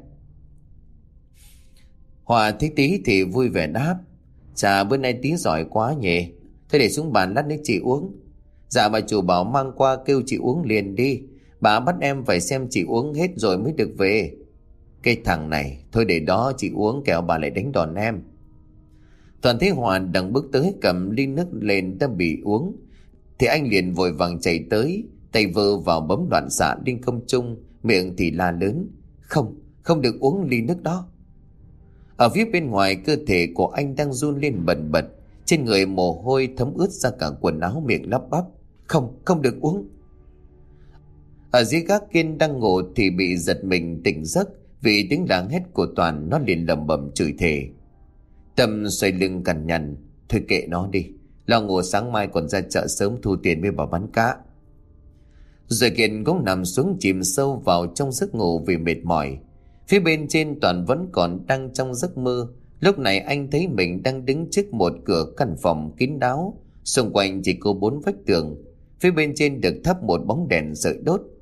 Hoa thấy Tý thì vui vẻ đáp, dạ bữa nay Tý giỏi quá nhỉ, thế để xuống bàn lát nữa chị uống. Dạ bà chủ bảo mang qua kêu chị uống liền đi, bà bắt em phải xem chị uống hết rồi mới được về. Cái thằng này, thôi để đó chị uống kẻo bà lại đánh đòn em. Toàn thấy Hòa đang bước tới cầm ly nước lên đã bị uống, thì anh liền vội vàng chạy tới, tay vơ vào bấm loạn xạ lên không trung, miệng thì la lớn, không, không được uống ly nước đó. Ở phía bên ngoài, cơ thể của anh đang run lên bần bật, trên người mồ hôi thấm ướt ra cả quần áo, miệng lắp bắp, không, không được uống. Ở dưới gác Kiên đang ngủ thì bị giật mình tỉnh giấc vì tiếng la hét của Toàn. Nó liền lẩm bẩm chửi thề. Tâm xoay lưng cằn nhằn, thôi kệ nó đi, lo ngủ sáng mai còn ra chợ sớm thu tiền với bà bán cá. Rồi Kiên cũng nằm xuống chìm sâu vào trong giấc ngủ vì mệt mỏi. Phía bên trên Toàn vẫn còn đang trong giấc mơ. Lúc này anh thấy mình đang đứng trước một cửa căn phòng kín đáo, xung quanh chỉ có bốn vách tường. Phía bên trên được thắp một bóng đèn sợi đốt.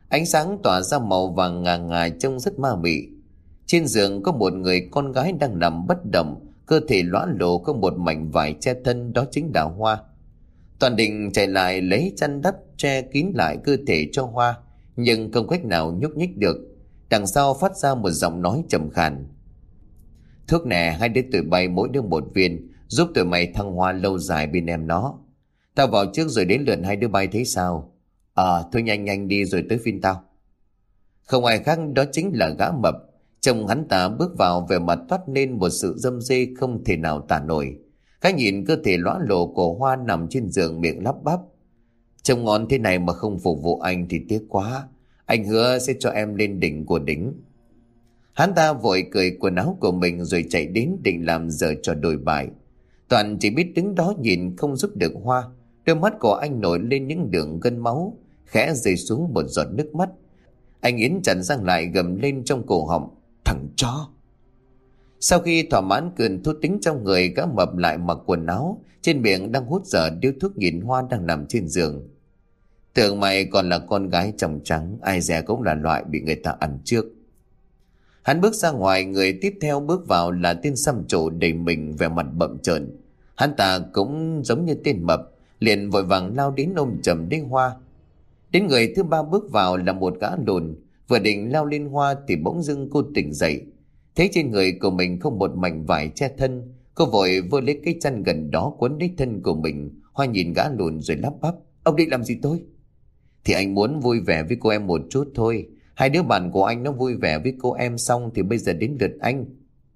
Ánh sáng tỏa ra màu vàng ngà ngà trông rất ma mị. Trên giường có một người con gái đang nằm bất động, cơ thể lõa lồ có một mảnh vải che thân, đó chính là Hoa. Toàn định chạy lại lấy chăn đắp che kín lại cơ thể cho Hoa, nhưng không cách nào nhúc nhích được. Đằng sau phát ra một giọng nói trầm khàn: thuốc nè, hai đứa tụi bay mỗi đứa một viên, giúp tụi mày thăng hoa lâu dài bên em nó. Tao vào trước rồi đến lượt hai đứa bay thấy sao? Ờ, à, thôi nhanh nhanh đi rồi tới phiên tao. Không ai khác đó chính là gã mập. Chồng hắn ta bước vào, về mặt toát lên một sự râm rê không thể nào tả nổi. Gã nhìn cơ thể lõa lồ của Hoa nằm trên giường, miệng lắp bắp: trông ngon thế này mà không phục vụ anh thì tiếc quá. Anh hứa sẽ cho em lên đỉnh của đỉnh. Hắn ta vội cởi quần áo của mình rồi chạy đến định làm dở trò đổi bại. Toàn chỉ biết đứng đó nhìn, không giúp được Hoa. Đôi mắt của anh nổi lên những đường gân máu, khẽ rơi xuống một giọt nước mắt. Anh Yến chặn răng lại gầm lên trong cổ họng: thằng chó. Sau khi thỏa mãn cơn thú tính trong người, gã mập lại mặc quần áo, trên miệng đang hút dở điếu thuốc, nhìn Hoa đang nằm trên giường. Tưởng mày còn là con gái chồng trắng, ai dè cũng là loại bị người ta ăn trước. Hắn bước ra ngoài, người tiếp theo bước vào là tên xăm trổ đầy mình, vẻ mặt bậm trợn. Hắn ta cũng giống như tên mập, liền vội vàng lao đến ôm chầm lấy Hoa. Đến người thứ ba bước vào là một gã lùn, vừa định lao lên Hoa thì bỗng dưng cô tỉnh dậy. Thấy trên người của mình không một mảnh vải che thân, cô vội vơ lấy cái chăn gần đó quấn lấy thân của mình. Hoa nhìn gã lùn rồi lắp bắp: ông định làm gì tôi? Thì anh muốn vui vẻ với cô em một chút thôi. Hai đứa bạn của anh nó vui vẻ với cô em xong thì bây giờ đến lượt anh.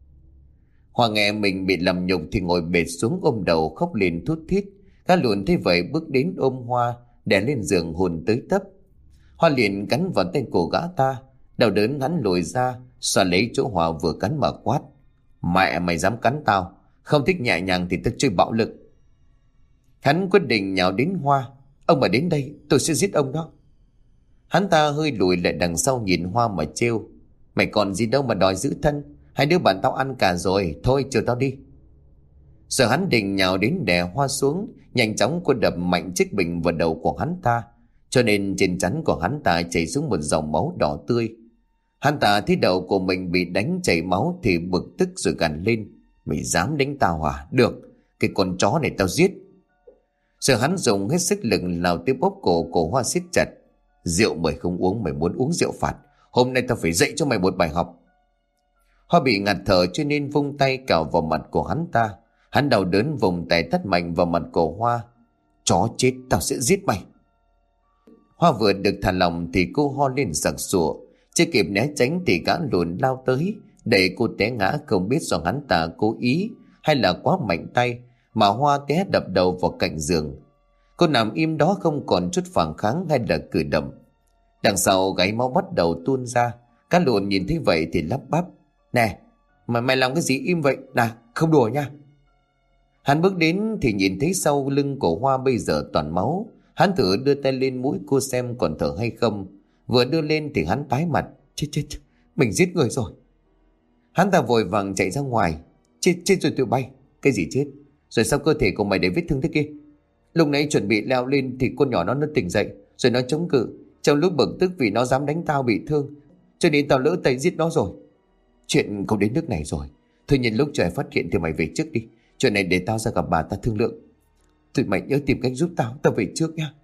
Hoa nghe mình bị làm nhục thì ngồi bệt xuống ôm đầu khóc lên thút thít. Gã lùn thấy vậy bước đến ôm Hoa, đè lên giường hôn tới tấp. Hoa liền cắn vào tay cổ gã ta, đau đớn hắn lùi ra, xoa lấy chỗ Hoa vừa cắn mà quát: mẹ mày dám cắn tao, không thích nhẹ nhàng thì tao chơi bạo lực. Hắn quyết định nhào đến Hoa: ông mà đến đây tôi sẽ giết ông đó. Hắn ta hơi lùi lại đằng sau nhìn Hoa mà trêu: mày còn gì đâu mà đòi giữ thân, hai đứa bạn tao ăn cả rồi, thôi chờ tao đi. Rồi hắn định nhào đến đè Hoa xuống, nhanh chóng cô đập mạnh chiếc bình vào đầu của hắn ta, cho nên trên trán của hắn ta chảy xuống một dòng máu đỏ tươi. Hắn ta thấy đầu của mình bị đánh chảy máu thì bực tức rồi gằn lên: mày dám đánh tao à? Được, cái con chó này tao giết. Rồi hắn dùng hết sức lực lao tiếp bóp cổ của Hoa siết chặt: rượu mời không uống, mày muốn uống rượu phạt, hôm nay tao phải dạy cho mày một bài học. Hoa bị ngạt thở cho nên vung tay cào vào mặt của hắn ta. Hắn đau đớn vùng tay tát mạnh vào mặt của Hoa: chó chết, tao sẽ giết mày. Hoa vừa được thả lòng thì cô ho lên sặc sụa, chưa kịp né tránh thì gã lùn lao tới đẩy cô té ngã, không biết do hắn ta cố ý hay là quá mạnh tay mà Hoa té đập đầu vào cạnh giường. Cô nằm im đó không còn chút phản kháng hay là cử động. Đằng sau gáy máu bắt đầu tuôn ra. Cá lùn nhìn thấy vậy thì lắp bắp: nè, mà mày làm cái gì im vậy? Nè, không đùa nha. Hắn bước đến thì nhìn thấy sau lưng của Hoa bây giờ toàn máu. Hắn thử đưa tay lên mũi cô xem còn thở hay không. Vừa đưa lên thì hắn tái mặt: chết chết, mình giết người rồi. Hắn ta vội vàng chạy ra ngoài: chết chết rồi tụi bay. Cái gì chết? Rồi sao cơ thể của mày để vết thương thế kia? Lúc nãy chuẩn bị leo lên thì con nhỏ nó nó tỉnh dậy, rồi nó chống cự. Trong lúc bực tức vì nó dám đánh tao bị thương, cho nên tao lỡ tay giết nó rồi. Chuyện không đến nước này rồi. Thôi nhân lúc trời phát hiện thì mày về trước đi. Chuyện này để tao ra gặp bà ta thương lượng. Tụi mày nhớ tìm cách giúp tao, tao về trước nha.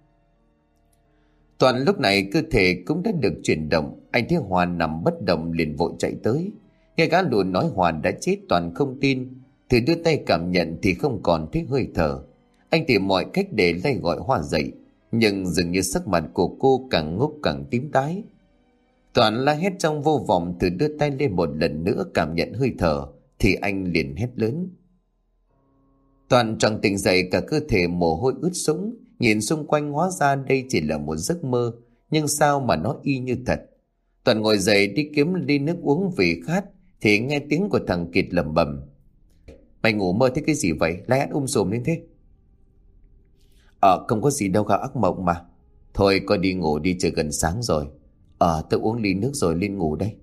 Toàn lúc này cơ thể cũng đã được chuyển động. Anh thấy Hoàn nằm bất động liền vội chạy tới. Nghe gã lùn nói Hoàn đã chết Toàn không tin. Thử đưa tay cảm nhận thì không còn thấy hơi thở. Anh tìm mọi cách để lay gọi Hoa dậy, nhưng dường như sắc mặt của cô càng ngốc càng tím tái. Toàn la hét trong vô vọng, thử đưa tay lên một lần nữa cảm nhận hơi thở thì anh liền hét lớn. Toàn tròn tỉnh dậy, cả cơ thể mồ hôi ướt sũng, nhìn xung quanh hóa ra đây chỉ là một giấc mơ, nhưng sao mà nó y như thật. Toàn ngồi dậy đi kiếm ly nước uống vì khát thì nghe tiếng của thằng Kiệt lẩm bẩm: mày ngủ mơ thấy cái gì vậy, la hét um sùm lên thế? Ờ không có gì đâu, gặp ác mộng mà. Thôi coi đi ngủ đi, trời gần sáng rồi. Ờ tôi uống ly nước rồi lên ngủ đây.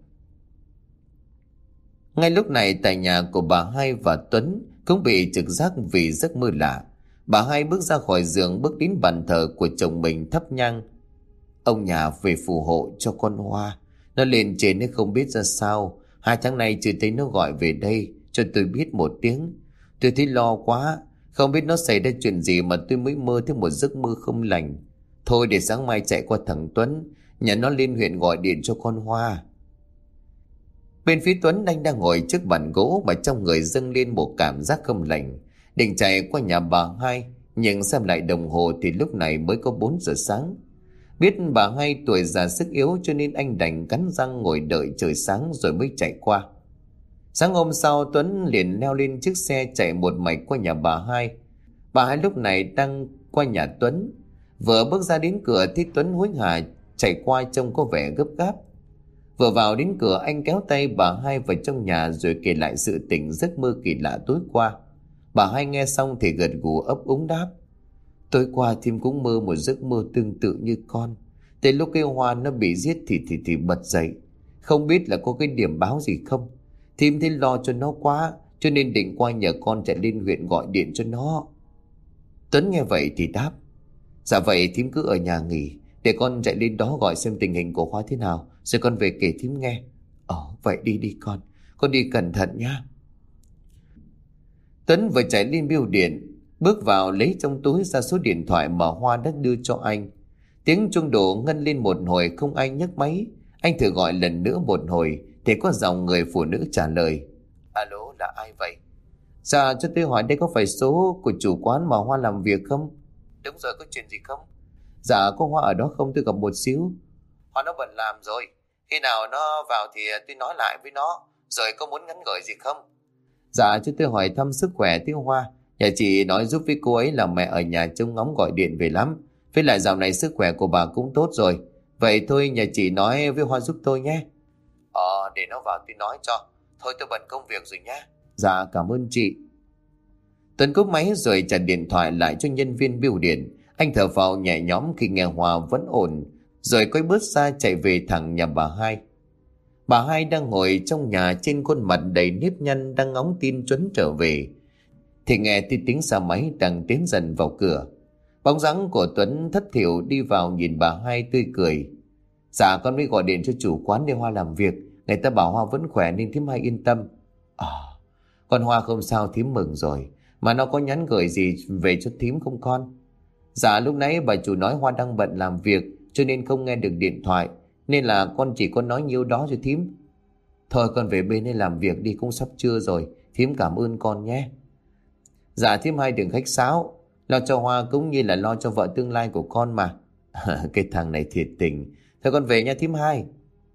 Ngay lúc này tại nhà của bà Hai và Tuấn cũng bị trực giác vì giấc mơ lạ. Bà Hai bước ra khỏi giường, bước đến bàn thờ của chồng mình thắp nhang. Ông nhà về phù hộ cho con Hoa. Nó lên trên ấy không biết ra sao. Hai tháng nay chưa thấy nó gọi về đây cho tôi biết một tiếng. Tôi thấy lo quá. Không biết nó xảy ra chuyện gì mà tôi mới mơ thấy một giấc mơ không lành. Thôi để sáng mai chạy qua thằng Tuấn, nhà nó lên huyện gọi điện cho con Hoa. Bên phía Tuấn anh đang ngồi trước bàn gỗ mà trong người dâng lên một cảm giác không lành. Định chạy qua nhà bà Hai, nhưng xem lại đồng hồ thì lúc này mới có bốn giờ sáng. Biết bà Hai tuổi già sức yếu cho nên anh đành cắn răng ngồi đợi trời sáng rồi mới chạy qua. Sáng hôm sau Tuấn liền leo lên chiếc xe chạy một mạch qua nhà bà Hai. Bà Hai lúc này đang qua nhà Tuấn. Vừa bước ra đến cửa thì Tuấn hối hả chạy qua trông có vẻ gấp gáp. Vừa vào đến cửa anh kéo tay bà Hai vào trong nhà rồi kể lại sự tình giấc mơ kỳ lạ tối qua. Bà Hai nghe xong thì gật gù ấp úng đáp. Tối qua thím cũng mơ một giấc mơ tương tự như con. Tới lúc cái Hoa nó bị giết thì thì thì bật dậy. Không biết là có cái điểm báo gì không. Thím thấy lo cho nó quá cho nên định qua nhờ con chạy lên huyện gọi điện cho nó. Tuấn nghe vậy thì đáp. Dạ vậy thím cứ ở nhà nghỉ, để con chạy lên đó gọi xem tình hình của Hoa thế nào, rồi con về kể thím nghe. Ồ vậy đi đi con, con đi cẩn thận nhá. Tuấn vừa chạy lên bưu điện, bước vào lấy trong túi ra số điện thoại mà Hoa đã đưa cho anh. Tiếng chuông đổ ngân lên một hồi không ai nhấc máy. Anh thử gọi lần nữa một hồi thì có giọng người phụ nữ trả lời. Alo, là ai vậy? Dạ cho tôi hỏi đây có phải số của chủ quán mà Hoa làm việc không? Đúng rồi, có chuyện gì không? Dạ có Hoa ở đó không, tôi gặp một xíu. Hoa nó bận làm rồi, khi nào nó vào thì tôi nói lại với nó. Rồi có muốn nhắn gửi gì không? Dạ cho tôi hỏi thăm sức khỏe tí Hoa. Nhà chị nói giúp với cô ấy là mẹ ở nhà trông ngóng gọi điện về lắm. Với lại dạo này sức khỏe của bà cũng tốt rồi. Vậy thôi nhà chị nói với Hoa giúp tôi nhé. Ờ để nó vào tôi nói cho. Thôi tôi bận công việc rồi nhé. Dạ cảm ơn chị. Tuấn cúp máy rồi trả điện thoại lại cho nhân viên bưu điện. Anh thở phào nhẹ nhõm khi nghe Hoa vẫn ổn. Rồi quay bước xa chạy về thẳng nhà bà Hai. Bà Hai đang ngồi trong nhà, trên khuôn mặt đầy nếp nhăn đang ngóng tin Tuấn trở về. Thì nghe tiếng tiếng xe máy đang tiến dần vào cửa. Bóng dáng của Tuấn thất thểu đi vào nhìn bà Hai tươi cười. Dạ con mới gọi điện cho chủ quán để Hoa làm việc. Người ta bảo Hoa vẫn khỏe nên thím Hai yên tâm. À, con Hoa không sao thím mừng rồi. Mà nó có nhắn gửi gì về cho thím không con? Dạ lúc nãy bà chủ nói Hoa đang bận làm việc cho nên không nghe được điện thoại. Nên là con chỉ có nói nhiêu đó cho thím. Thôi con về bên đây làm việc đi, cũng sắp trưa rồi. Thím cảm ơn con nhé. Dạ thím Hai đừng khách sáo. Lo cho Hoa cũng như là lo cho vợ tương lai của con mà. Cái thằng này thiệt tình. Thôi con về nha thím Hai.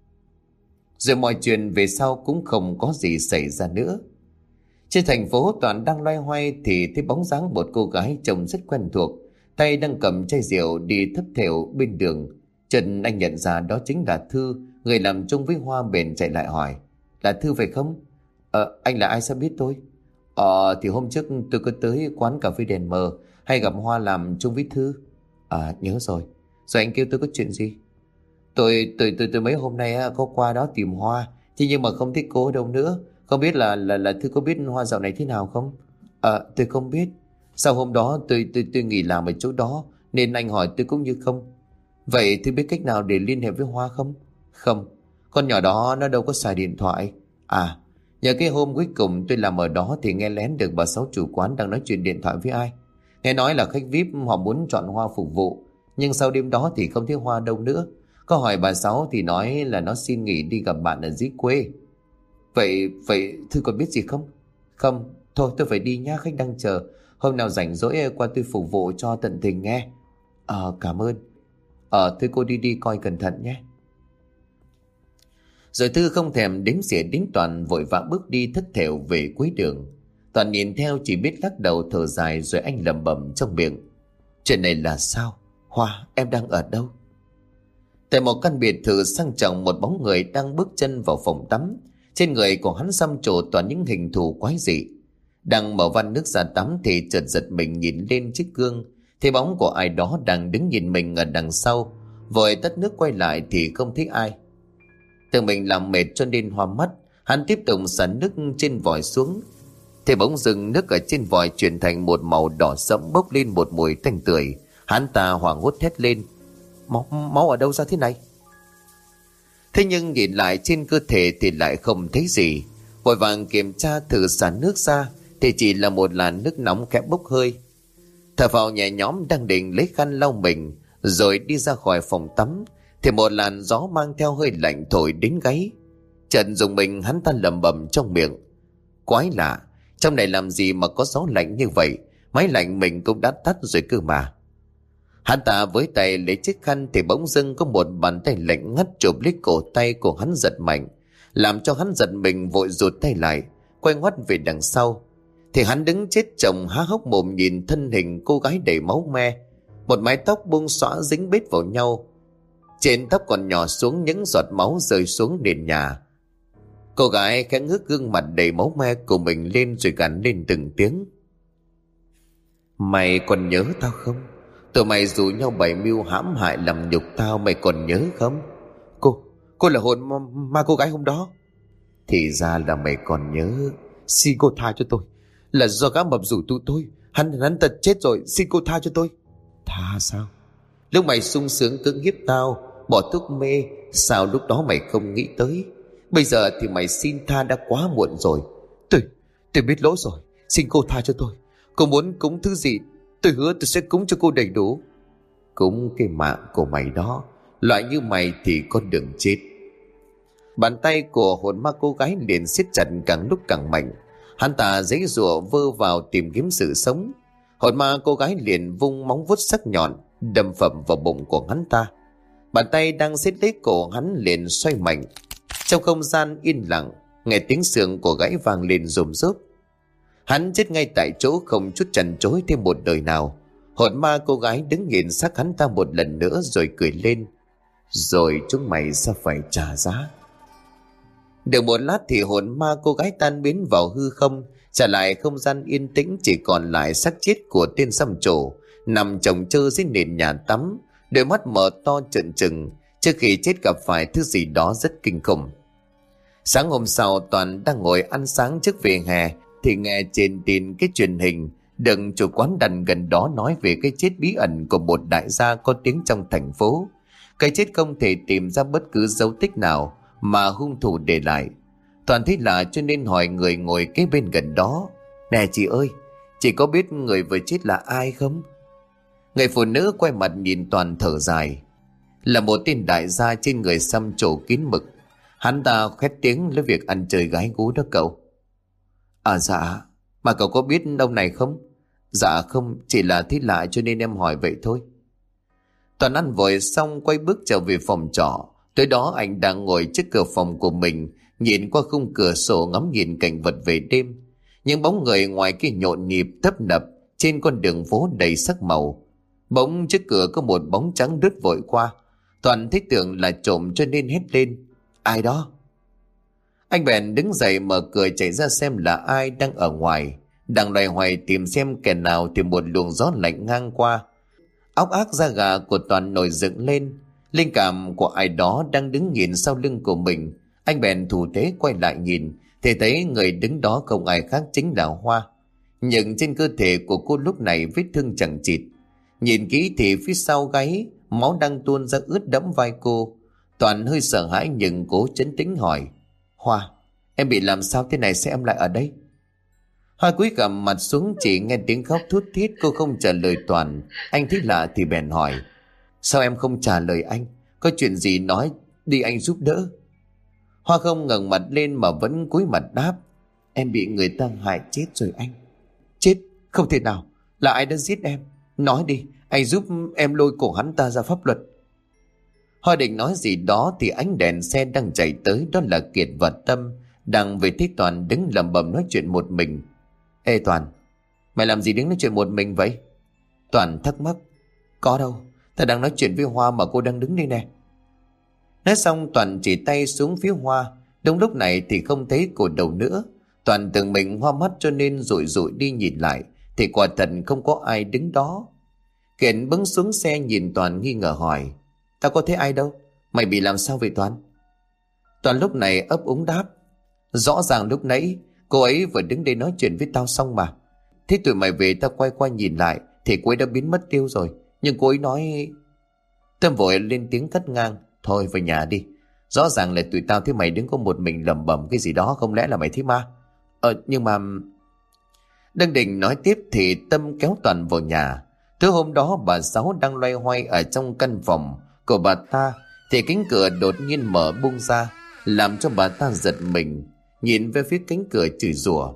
Rồi mọi chuyện về sau cũng không có gì xảy ra nữa. Trên thành phố Toàn đang loay hoay thì thấy bóng dáng một cô gái trông rất quen thuộc. Tay đang cầm chai rượu đi thất thểu bên đường. Trần anh nhận ra đó chính là Thư, người làm chung với Hoa, bèn chạy lại hỏi. Là Thư phải không? Ờ, anh là ai sao biết tôi? Ờ, thì hôm trước tôi có tới quán cà phê đèn mờ, hay gặp Hoa làm chung với Thư. À, nhớ rồi. Rồi anh kêu tôi có chuyện gì? Tôi, tôi, tôi, tôi mấy hôm nay có qua đó tìm Hoa, thế nhưng mà không thấy cô đâu nữa. Không biết là, là, là Thư có biết Hoa dạo này thế nào không? Ờ, tôi không biết. Sau hôm đó tôi, tôi, tôi nghỉ làm ở chỗ đó, nên anh hỏi tôi cũng như không. Vậy Thư biết cách nào để liên hệ với Hoa không? Không, con nhỏ đó nó đâu có xài điện thoại. À, nhờ cái hôm cuối cùng tôi làm ở đó thì nghe lén được bà Sáu chủ quán đang nói chuyện điện thoại với ai. Nghe nói là khách vi ai pi họ muốn chọn Hoa phục vụ. Nhưng sau đêm đó thì không thấy Hoa đâu nữa. Có hỏi bà Sáu thì nói là nó xin nghỉ đi gặp bạn ở dưới quê. Vậy, vậy Thư còn biết gì không? Không, thôi tôi phải đi nhá, khách đang chờ. Hôm nào rảnh rỗi qua tôi phục vụ cho tận tình nghe. Ờ, cảm ơn. Ờ, thôi cô đi đi coi cẩn thận nhé. Rồi Thư không thèm đếm xỉa đến Toàn, vội vã bước đi thất thểu về cuối đường. Toàn nhìn theo chỉ biết lắc đầu thở dài, rồi anh lẩm bẩm trong miệng. Chuyện này là sao? Hoa, em đang ở đâu? Tại một căn biệt thự sang trọng, một bóng người đang bước chân vào phòng tắm. Trên người của hắn xăm trổ toàn những hình thù quái dị. Đang mở van nước ra tắm thì chợt giật mình nhìn lên chiếc gương, thấy bóng của ai đó đang đứng nhìn mình ở đằng sau. Vội tắt nước quay lại thì không thấy ai. Tưởng mình làm mệt cho nên hoa mắt, hắn tiếp tục xả nước trên vòi xuống. Thì bỗng dưng nước ở trên vòi chuyển thành một màu đỏ sẫm, bốc lên một mùi tanh tưởi. Hắn ta hoảng hốt thét lên. Máu, máu ở đâu ra thế này? Thế nhưng nhìn lại trên cơ thể thì lại không thấy gì. Vội vàng kiểm tra thử xả nước ra thì chỉ là một làn nước nóng khẽ bốc hơi. Thở phào nhẹ nhõm đang định lấy khăn lau mình rồi đi ra khỏi phòng tắm thì một làn gió mang theo hơi lạnh thổi đến gáy. Chợt dùng mình, hắn ta lẩm bẩm trong miệng: quái lạ, trong này làm gì mà có gió lạnh như vậy? Máy lạnh mình cũng đã tắt rồi cơ mà. Hắn ta với tay lấy chiếc khăn thì bỗng dưng có một bàn tay lạnh ngắt chụp lấy cổ tay của hắn giật mạnh, làm cho hắn giật mình vội rụt tay lại, quay ngoắt về đằng sau. Thì hắn đứng chết chồng há hốc mồm nhìn thân hình cô gái đầy máu me, một mái tóc buông xõa dính bết vào nhau, trên tóc còn nhỏ xuống những giọt máu rơi xuống nền nhà. Cô gái khẽ ngước gương mặt đầy máu me của mình lên rồi gằn lên từng tiếng: mày còn nhớ tao không? Tụi mày rủ nhau bày mưu hãm hại làm nhục tao, mày còn nhớ không? Cô, cô là hồn ma, ma cô gái hôm đó. Thì ra là mày còn nhớ. Xin cô tha cho tôi, là do gã mập rủ tụi tôi. Hắn hắn ta chết rồi, xin cô tha cho tôi. Tha sao? Lúc mày sung sướng cưỡng hiếp tao, bỏ thuốc mê, sao lúc đó mày không nghĩ tới? Bây giờ thì mày xin tha đã quá muộn rồi. Tôi, tôi biết lỗi rồi, xin cô tha cho tôi. Cô muốn cúng thứ gì, tôi hứa tôi sẽ cúng cho cô đầy đủ. Cúng cái mạng của mày đó, loại như mày thì con đường chết. Bàn tay của hồn ma cô gái liền siết chặt càng lúc càng mạnh. Hắn ta giãy giụa vơ vào tìm kiếm sự sống. Hồn ma cô gái liền vung móng vuốt sắc nhọn đâm phập vào bụng của hắn ta. Bàn tay đang siết lấy cổ hắn liền xoay mạnh. Trong không gian yên lặng, nghe tiếng xương của gãy vang lên rùm rốp. Hắn chết ngay tại chỗ, không chút chần chối thêm một đời nào. Hồn ma cô gái đứng nhìn xác hắn ta một lần nữa rồi cười lên: rồi chúng mày sẽ phải trả giá. Được một lát thì hồn ma cô gái tan biến vào hư không, trả lại không gian yên tĩnh, chỉ còn lại xác chết của tên xăm trổ nằm chồng chơ dưới nền nhà tắm, đôi mắt mở to trợn trừng, trước khi chết gặp phải thứ gì đó rất kinh khủng. Sáng hôm sau, Toàn đang ngồi ăn sáng trước vỉa hè thì nghe trên tin cái truyền hình đừng chủ quán đặt gần đó nói về cái chết bí ẩn của một đại gia có tiếng trong thành phố. Cái chết không thể tìm ra bất cứ dấu tích nào mà hung thủ để lại. Toàn thấy lạ cho nên hỏi người ngồi kế bên gần đó: nè chị ơi, chị có biết người vừa chết là ai không? Người phụ nữ quay mặt nhìn Toàn thở dài: là một tên đại gia trên người xăm trổ kín mực. Hắn ta khét tiếng lấy việc ăn chơi gái gú đó cậu. À dạ, mà cậu có biết ông này không? Dạ không, chỉ là thấy lạ cho nên em hỏi vậy thôi. Toàn ăn vội xong quay bước trở về phòng trọ. Tới đó anh đang ngồi trước cửa phòng của mình, nhìn qua khung cửa sổ ngắm nhìn cảnh vật về đêm. Những bóng người ngoài kia nhộn nhịp tấp nập trên con đường phố đầy sắc màu. Bỗng trước cửa có một bóng trắng lướt vội qua. Toàn thấy tưởng là trộm cho nên hét lên: ai đó? Anh bèn đứng dậy mở cửa chạy ra xem là ai đang ở ngoài. Đang loay hoay tìm xem kẻ nào thì một luồng gió lạnh ngang qua. Óc ác da gà của Toàn nổi dựng lên. Linh cảm của ai đó đang đứng nhìn sau lưng của mình. Anh bèn thủ thế quay lại nhìn thì thấy người đứng đó không ai khác chính là Hoa. Nhưng trên cơ thể của cô lúc này vết thương chẳng chịt. Nhìn kỹ thì phía sau gáy máu đang tuôn ra ướt đẫm vai cô. Toàn hơi sợ hãi nhưng cố trấn tĩnh hỏi: Hoa, em bị làm sao thế này, sao em lại ở đây? Hoa cúi gằm mặt xuống, chỉ nghe tiếng khóc thút thít. Cô không trả lời Toàn. Anh thấy lạ thì bèn hỏi: sao em không trả lời anh? Có chuyện gì nói đi, anh giúp đỡ. Hoa không ngẩng mặt lên mà vẫn cúi mặt đáp: em bị người ta hại chết rồi anh. Chết? Không thể nào. Là ai đã giết em? Nói đi, anh giúp em lôi cổ hắn ta ra pháp luật. Hoa định nói gì đó thì ánh đèn xe đang chạy tới, đó là Kiệt và Tâm đang về thấy Toàn đứng lẩm bẩm nói chuyện một mình. Ê Toàn, mày làm gì đứng nói chuyện một mình vậy? Toàn thắc mắc. Có đâu, ta đang nói chuyện với Hoa mà cô đang đứng đây nè. Nói xong Toàn chỉ tay xuống phía Hoa. Đúng lúc này thì không thấy cô đâu nữa. Toàn tưởng mình hoa mắt cho nên rụi rụi đi nhìn lại thì quả thật không có ai đứng đó. Kiệt bưng xuống xe nhìn Toàn nghi ngờ hỏi: tao có thấy ai đâu, mày bị làm sao vậy Toàn? Toàn lúc này ấp úng đáp: rõ ràng lúc nãy cô ấy vừa đứng đây nói chuyện với tao xong mà. Thế tụi mày về tao quay qua nhìn lại thì cô ấy đã biến mất tiêu rồi. Nhưng cô ấy nói... Tâm vội lên tiếng cắt ngang. Thôi về nhà đi. Rõ ràng là tụi tao thấy mày đứng có một mình lẩm bẩm cái gì đó, không lẽ là mày thấy ma? Ờ nhưng mà... Đang định nói tiếp thì Tâm kéo Toàn vào nhà. Thứ hôm đó bà Sáu đang loay hoay ở trong căn phòng của bà ta thì cánh cửa đột nhiên mở bung ra, làm cho bà ta giật mình, nhìn về phía cánh cửa chửi rủa.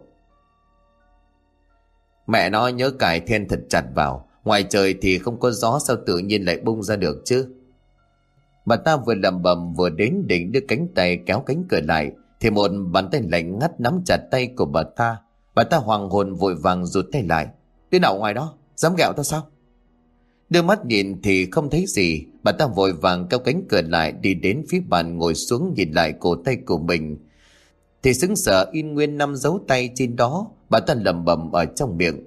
Mẹ nó, nhớ cài then thật chặt vào, ngoài trời thì không có gió, sao tự nhiên lại bung ra được chứ? Bà ta vừa lẩm bẩm vừa đến định đưa cánh tay kéo cánh cửa lại thì một bàn tay lạnh ngắt nắm chặt tay của bà ta. Bà ta hoàng hồn vội vàng rụt tay lại. Đứa nào ngoài đó, dám ghẹo tao sao? Đưa mắt nhìn thì không thấy gì. Bà ta vội vàng kéo cánh cửa lại, đi đến phía bàn ngồi xuống nhìn lại cổ tay của mình thì sững sờ in nguyên năm dấu tay trên đó. Bà ta lẩm bẩm ở trong miệng.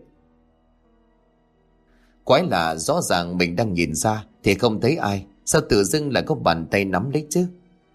Quái lạ, rõ ràng mình đang nhìn ra thì không thấy ai, sao tự dưng lại có bàn tay nắm lấy chứ?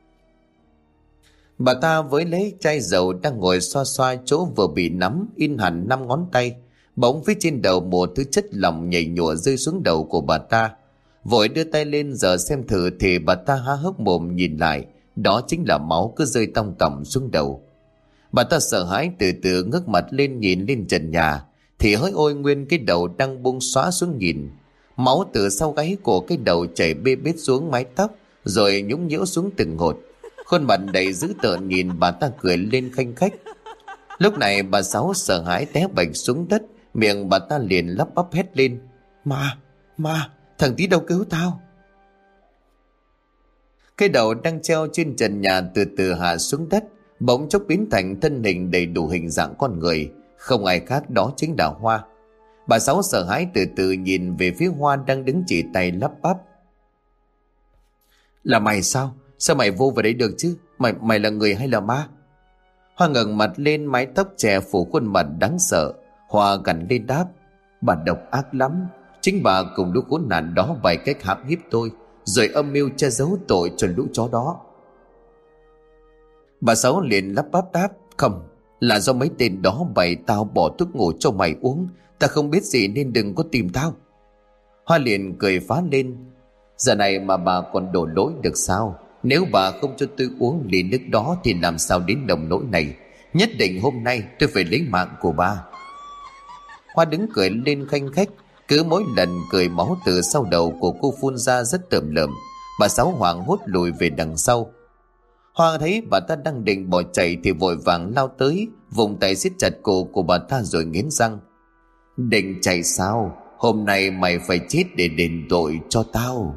Bà ta với lấy chai dầu đang ngồi xoa xoa chỗ vừa bị nắm in hẳn năm ngón tay. Bỗng phía trên đầu một thứ chất lỏng nhảy nhụa rơi xuống đầu của bà ta. Vội đưa tay lên giờ xem thử thì bà ta há hốc mồm nhìn lại. Đó chính là máu cứ rơi tong tỏng xuống đầu. Bà ta sợ hãi từ từ ngước mặt lên nhìn lên trần nhà thì hỡi ôi, nguyên cái đầu đang buông xóa xuống nhìn. Máu từ sau gáy của cái đầu chảy bê bết xuống mái tóc rồi nhúng nhiễu xuống từng hột. Khuôn mặt đầy dữ tợn nhìn bà ta cười lên khanh khách. Lúc này bà Sáu sợ hãi té bạch xuống đất, miệng bà ta liền lắp bắp hét lên. Ma, ma, thằng Tí đâu cứu tao. Cái đầu đang treo trên trần nhà từ từ hạ xuống đất, bỗng chốc biến thành thân hình đầy đủ hình dạng con người, không ai khác đó chính là Hoa. Bà Sáu sợ hãi từ từ nhìn về phía Hoa đang đứng chỉ tay lắp bắp. Là mày sao? Sao mày vô vào đấy được chứ? Mày mày là người hay là ma? Hoa ngẩng mặt lên, mái tóc chè phủ khuôn mặt đáng sợ. Hoa gằn lên đáp. Bà độc ác lắm. Chính bà cùng lũ khốn nạn đó bày cách hãm hiếp tôi, rồi âm mưu che giấu tội cho lũ chó đó. Bà Sáu liền lắp bắp đáp. Không, là do mấy tên đó bày tao bỏ thuốc ngủ cho mày uống. Ta không biết gì nên đừng có tìm tao. Hoa liền cười phá lên. Giờ này mà bà còn đổ lỗi được sao? Nếu bà không cho tôi uống ly nước đó thì làm sao đến nồng nỗi này? Nhất định hôm nay tôi phải lấy mạng của bà. Hoa đứng cười lên khanh khách. Cứ mỗi lần cười máu từ sau đầu của cô phun ra rất tởm lợm. Bà Sáu hoảng hốt lùi về đằng sau. Hoa thấy bà ta đang định bỏ chạy thì vội vàng lao tới, vùng tay siết chặt cổ của bà ta rồi nghiến răng. Định chạy sao? Hôm nay mày phải chết để đền tội cho tao.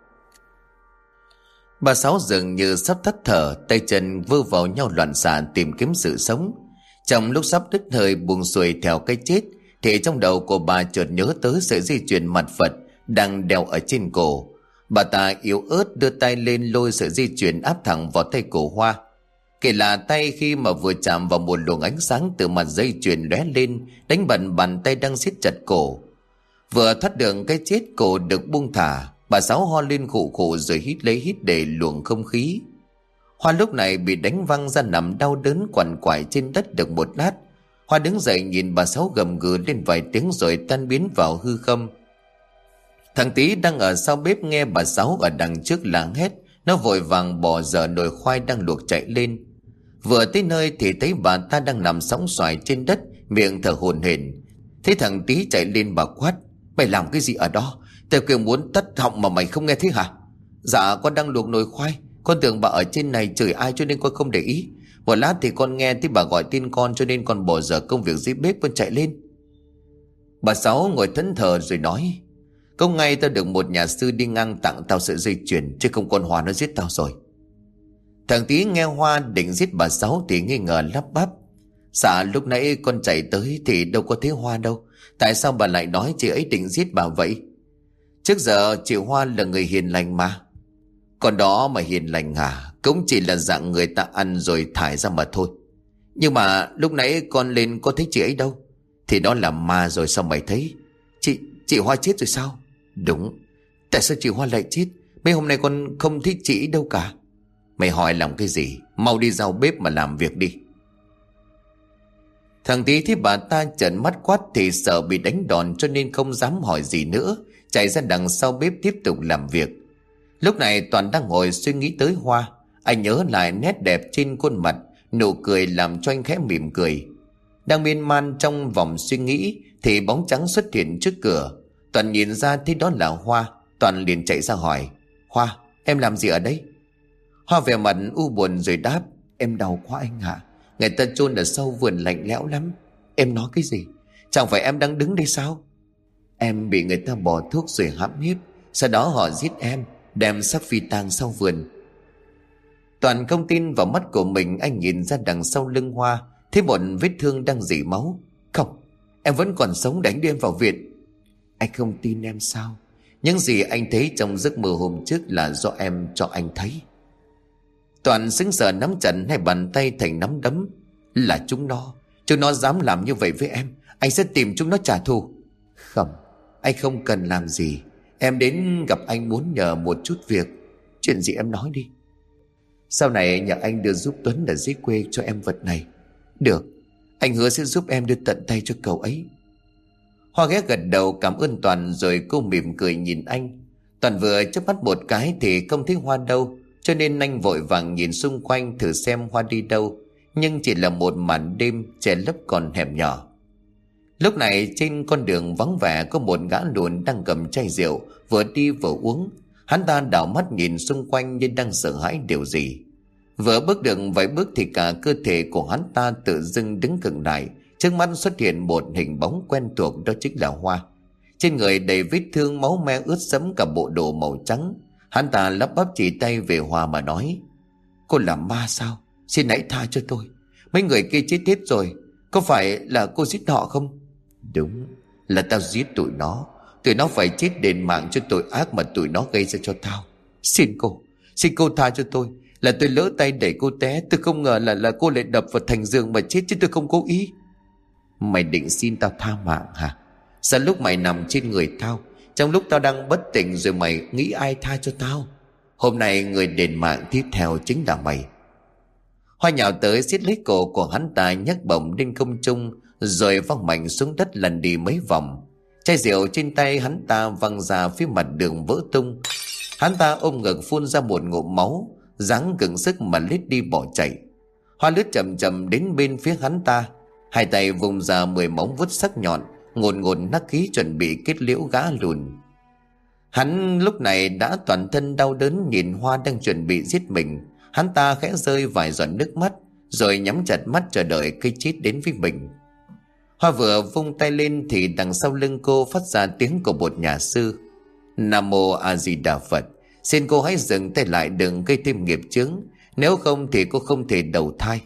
Bà Sáu dường như sắp tắt thở, tay chân vơ vào nhau loạn xạ tìm kiếm sự sống. Trong lúc sắp đứt hơi buông xuôi theo cái chết thì trong đầu của bà chợt nhớ tới sợi dây chuyền mặt Phật đang đeo ở trên cổ. Bà ta yếu ớt đưa tay lên lôi sợi dây chuyền áp thẳng vào tay cổ Hoa. Kể là tay khi mà vừa chạm vào một luồng ánh sáng từ mặt dây chuyền lóe lên, đánh bật bàn tay đang siết chặt cổ. Vừa thoát được cái chết, cổ được buông thả. Bà Sáu ho lên khụ khụ rồi hít lấy hít để luồng không khí. Hoa lúc này bị đánh văng ra nằm đau đớn quằn quại trên đất được một lát. Hoa đứng dậy nhìn bà Sáu gầm gừ lên vài tiếng rồi tan biến vào hư không. Thằng Tí đang ở sau bếp nghe bà Sáu ở đằng trước làng hét, nó vội vàng bỏ dở nồi khoai đang luộc chạy lên. Vừa tới nơi thì thấy bà ta đang nằm sóng xoài trên đất, miệng thở hổn hển. Thấy thằng Tí chạy lên bà quát. Mày làm cái gì ở đó? Tao kêu muốn tắt họng mà mày không nghe thấy hả? Dạ con đang luộc nồi khoai. Con tưởng bà ở trên này chửi ai cho nên con không để ý. Một lát thì con nghe thấy bà gọi tên con cho nên con bỏ dở công việc dưới bếp con chạy lên. Bà Sáu ngồi thẫn thờ rồi nói. Không ngay tao được một nhà sư đi ngang tặng tao sợi dây chuyền, chứ không con Hoa nó giết tao rồi. Thằng Tí nghe Hoa định giết bà Sáu thì nghi ngờ lắp bắp. Dạ lúc nãy con chạy tới thì đâu có thấy Hoa đâu. Tại sao bà lại nói chị ấy định giết bà vậy? Trước giờ chị Hoa là người hiền lành mà. Còn đó mà hiền lành à? Cũng chỉ là dạng người ta ăn rồi thải ra mà thôi. Nhưng mà lúc nãy con lên có thấy chị ấy đâu. Thì đó là ma rồi, sao mày thấy? Chị, chị Hoa chết rồi sao? Đúng. Tại sao chị Hoa lại chết? Mấy hôm nay con không thấy chị ấy đâu cả. Mày hỏi làm cái gì? Mau đi vào bếp mà làm việc đi. Thằng Tí thấy bà ta trợn mắt quát thì sợ bị đánh đòn cho nên không dám hỏi gì nữa, chạy ra đằng sau bếp tiếp tục làm việc. Lúc này Toàn đang ngồi suy nghĩ tới Hoa. Anh nhớ lại nét đẹp trên khuôn mặt, nụ cười làm cho anh khẽ mỉm cười. Đang miên man trong vòng suy nghĩ thì bóng trắng xuất hiện trước cửa. Toàn nhìn ra thấy đó là Hoa. Toàn liền chạy ra hỏi: Hoa, em làm gì ở đây? Hoa vẻ mặt u buồn rồi đáp: Em đau quá anh ạ. Người ta chôn ở sau vườn lạnh lẽo lắm. Em nói cái gì? Chẳng phải em đang đứng đây sao? Em bị người ta bỏ thuốc rồi hãm hiếp, sau đó họ giết em, đem xác phi tang sau vườn. Toàn không tin vào mắt của mình. Anh nhìn ra đằng sau lưng Hoa, thấy một vết thương đang rỉ máu. Không, em vẫn còn sống, đánh đưa em vào viện. Anh không tin em sao? Những gì anh thấy trong giấc mơ hôm trước là do em cho anh thấy. Toàn sững sờ nắm chặt hai bàn tay thành nắm đấm. Là chúng nó, chúng nó dám làm như vậy với em. Anh sẽ tìm chúng nó trả thù. Không, anh không cần làm gì. Em đến gặp anh muốn nhờ một chút việc. Chuyện gì em nói đi. Sau này nhờ anh đưa giúp Tuấn ở dưới quê cho em vật này. Được, anh hứa sẽ giúp em đưa tận tay cho cậu ấy. Hoa ghé gật đầu cảm ơn Toàn, rồi cô mỉm cười nhìn anh. Toàn vừa chớp mắt một cái thì không thấy Hoa đâu, cho nên anh vội vàng nhìn xung quanh thử xem Hoa đi đâu. Nhưng chỉ là một màn đêm che lấp con hẻm nhỏ. Lúc này trên con đường vắng vẻ có một gã lùn đang cầm chai rượu, vừa đi vừa uống. Hắn ta đảo mắt nhìn xung quanh như đang sợ hãi điều gì. Vừa bước được vài bước thì cả cơ thể của hắn ta tự dưng đứng cứng lại. Trước mắt xuất hiện một hình bóng quen thuộc, đó chính là Hoa. Trên người đầy vết thương, máu me ướt sẫm cả bộ đồ màu trắng. Hắn ta lắp bắp chỉ tay về Hoa mà nói: Cô là ma sao? Xin hãy tha cho tôi. Mấy người kia chết hết rồi. Có phải là cô giết họ không? Đúng, là tao giết tụi nó. Tụi nó phải chết đền mạng cho tội ác mà tụi nó gây ra cho tao. Xin cô, xin cô tha cho tôi. Là tôi lỡ tay đẩy cô té. Tôi không ngờ là là cô lại đập vào thành giường mà chết, chứ tôi không cố ý. Mày định xin tao tha mạng hả? Sao lúc mày nằm trên người tao, trong lúc tao đang bất tỉnh, rồi mày nghĩ ai tha cho tao? Hôm nay người đền mạng tiếp theo chính là mày. Hoa nhào tới siết lấy cổ của hắn ta, nhấc bổng lên không trung, rồi văng mạnh xuống đất lần đi mấy vòng. Chai rượu trên tay hắn ta văng ra phía mặt đường vỡ tung. Hắn ta ôm ngực phun ra một ngụm máu, dáng gượng sức mà lết đi bỏ chạy. Hoa lướt chậm chậm đến bên phía hắn ta, hai tay vùng ra mười móng vuốt sắc nhọn, ngồn ngồn nắc khí chuẩn bị kết liễu gã lùn. Hắn lúc này đã toàn thân đau đớn nhìn Hoa đang chuẩn bị giết mình. Hắn ta khẽ rơi vài giọt nước mắt, rồi nhắm chặt mắt chờ đợi cái chết đến với mình. Hoa vừa vung tay lên thì đằng sau lưng cô phát ra tiếng của một nhà sư: Nam Mô A Di Đà Phật. Xin cô hãy dừng tay lại, đừng gây thêm nghiệp chướng, nếu không thì cô không thể đầu thai.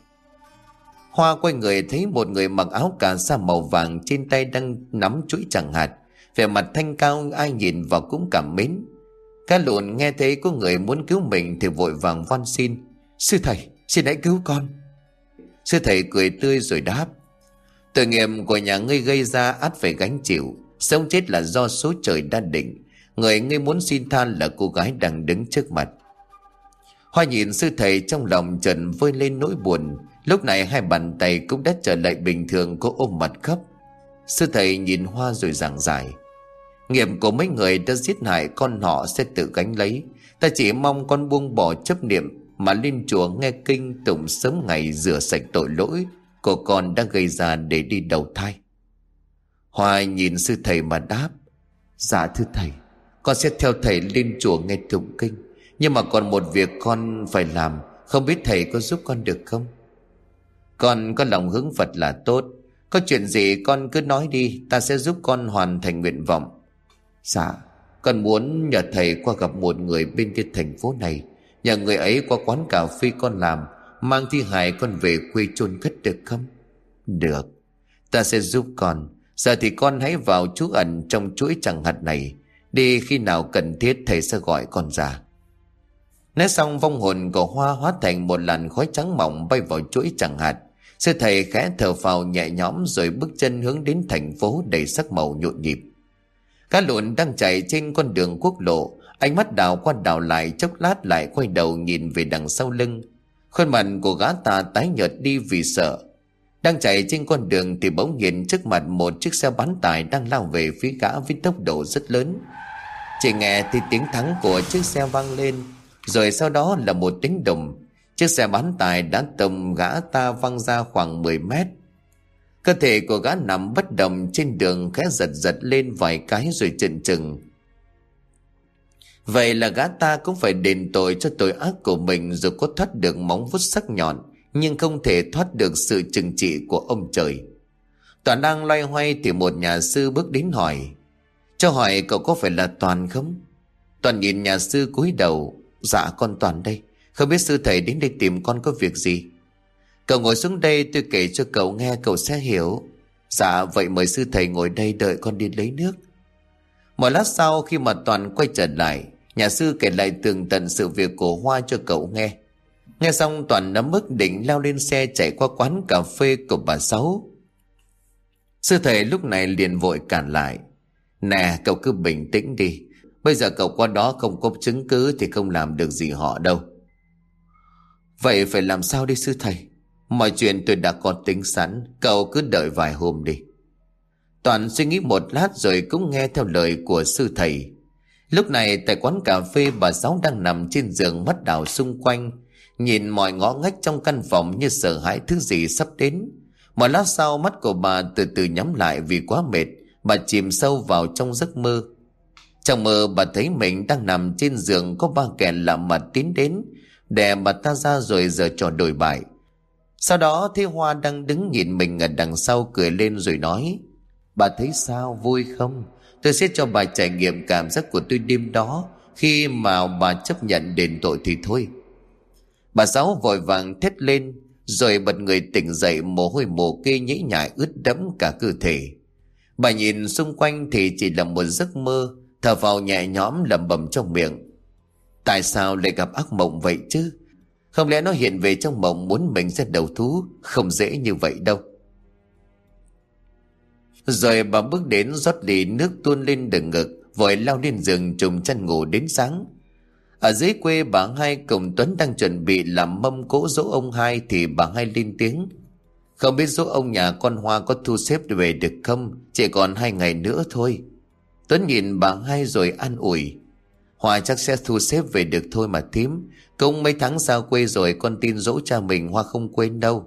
Hoa quay người thấy một người mặc áo cà sa màu vàng, trên tay đang nắm chuỗi chẳng hạt, vẻ mặt thanh cao, ai nhìn vào cũng cảm mến. Cá lùn nghe thấy có người muốn cứu mình thì vội vàng van xin: Sư thầy, xin hãy cứu con. Sư thầy cười tươi rồi đáp: Tội nghiệp của nhà ngươi gây ra ắt phải gánh chịu. Sống chết là do số trời đã định. Người ngươi muốn xin tha là cô gái đang đứng trước mặt. Hoa nhìn sư thầy, trong lòng chợt vơi lên nỗi buồn. Lúc này hai bàn tay cũng đã trở lại bình thường, cô ôm mặt khóc. Sư thầy nhìn Hoa rồi giảng giải: Nghiệp của mấy người đã giết hại con họ sẽ tự gánh lấy. Ta chỉ mong con buông bỏ chấp niệm mà lên chùa nghe kinh tụng, sớm ngày rửa sạch tội lỗi của con đã gây ra để đi đầu thai. Hoa nhìn sư thầy mà đáp: Dạ thưa thầy, con sẽ theo thầy lên chùa nghe tụng kinh. Nhưng mà còn một việc con phải làm, không biết thầy có giúp con được không? Con có lòng hướng Phật là tốt. Có chuyện gì con cứ nói đi, ta sẽ giúp con hoàn thành nguyện vọng. Dạ, con muốn nhờ thầy qua gặp một người bên kia thành phố này. Nhờ người ấy qua quán cà phê con làm, mang thi hài con về quê chôn cất được không? Được, ta sẽ giúp con. Giờ thì con hãy vào trú ẩn trong chuỗi chẳng hạt này. Đi, khi nào cần thiết thầy sẽ gọi con ra. Nói xong, vong hồn của Hoa hóa thành một làn khói trắng mỏng bay vào chuỗi chẳng hạt. Sư thầy khẽ thở phào nhẹ nhõm rồi bước chân hướng đến thành phố đầy sắc màu nhộn nhịp. Cá lùn đang chạy trên con đường quốc lộ, ánh mắt đảo qua đảo lại, chốc lát lại quay đầu nhìn về đằng sau lưng. Khuôn mặt của gã ta tái nhợt đi vì sợ. Đang chạy trên con đường thì bỗng nhìn trước mặt một chiếc xe bán tải đang lao về phía gã với tốc độ rất lớn. Chỉ nghe thì tiếng thắng của chiếc xe vang lên, rồi sau đó là một tiếng đùng. Chiếc xe bán tải đã tông gã ta văng ra khoảng mười mét. Cơ thể của gã nằm bất động trên đường, khẽ giật giật lên vài cái rồi chần chừng. Vậy là gã ta cũng phải đền tội cho tội ác của mình, dù có thoát được móng vuốt sắc nhọn nhưng không thể thoát được sự trừng trị của ông trời. Toàn đang loay hoay thì một nhà sư bước đến hỏi: "Cho hỏi cậu có phải là Toàn không?" Toàn nhìn nhà sư cúi đầu: "Dạ con Toàn đây. Không biết sư thầy đến đây tìm con có việc gì?" "Cậu ngồi xuống đây tôi kể cho cậu nghe cậu sẽ hiểu." "Dạ vậy mời sư thầy ngồi đây đợi con đi lấy nước." Một lát sau khi mà Toàn quay trở lại, nhà sư kể lại tường tận sự việc của Hoa cho cậu nghe. Nghe xong Toàn nắm mức định leo lên xe chạy qua quán cà phê của bà Sáu. Sư thầy lúc này liền vội cản lại: "Nè cậu cứ bình tĩnh đi. Bây giờ cậu qua đó không có chứng cứ thì không làm được gì họ đâu." "Vậy phải làm sao đi sư thầy?" "Mọi chuyện tôi đã có tính sẵn, cậu cứ đợi vài hôm đi." Toàn suy nghĩ một lát rồi cũng nghe theo lời của sư thầy. Lúc này tại quán cà phê, bà Sáu đang nằm trên giường mắt đảo xung quanh, nhìn mọi ngõ ngách trong căn phòng như sợ hãi thứ gì sắp đến. Một lát sau mắt của bà từ từ nhắm lại vì quá mệt, bà chìm sâu vào trong giấc mơ. Trong mơ bà thấy mình đang nằm trên giường, có ba kẻ lạ mặt tiến đến đè bà ta ra rồi giở trò đổi bại. Sau đó thấy Hoa đang đứng nhìn mình ở đằng sau cười lên rồi nói: "Bà thấy sao, vui không? Tôi sẽ cho bà trải nghiệm cảm giác của tôi đêm đó. Khi mà bà chấp nhận đền tội thì thôi." Bà Sáu vội vàng thét lên rồi bật người tỉnh dậy, mồ hôi mồ kê nhễ nhại ướt đẫm cả cơ thể. Bà nhìn xung quanh thì chỉ là một giấc mơ, thở vào nhẹ nhõm lẩm bẩm trong miệng: "Tại sao lại gặp ác mộng vậy chứ? Không lẽ nó hiện về trong mộng muốn mình sẽ đầu thú? Không dễ như vậy đâu." Rồi bà bước đến rót ly nước tuôn lên đừng ngực, vội lao lên giường trùm chăn ngủ đến sáng. Ở dưới quê bà Hai cùng Tuấn đang chuẩn bị làm mâm cỗ dỗ ông Hai thì bà Hai lên tiếng: "Không biết dỗ ông nhà con Hoa có thu xếp về được không? Chỉ còn hai ngày nữa thôi." Tuấn nhìn bà Hai rồi an ủi: "Hoa chắc sẽ thu xếp về được thôi mà thím. Cũng mấy tháng xa quê rồi, con tin dỗ cha mình Hoa không quên đâu."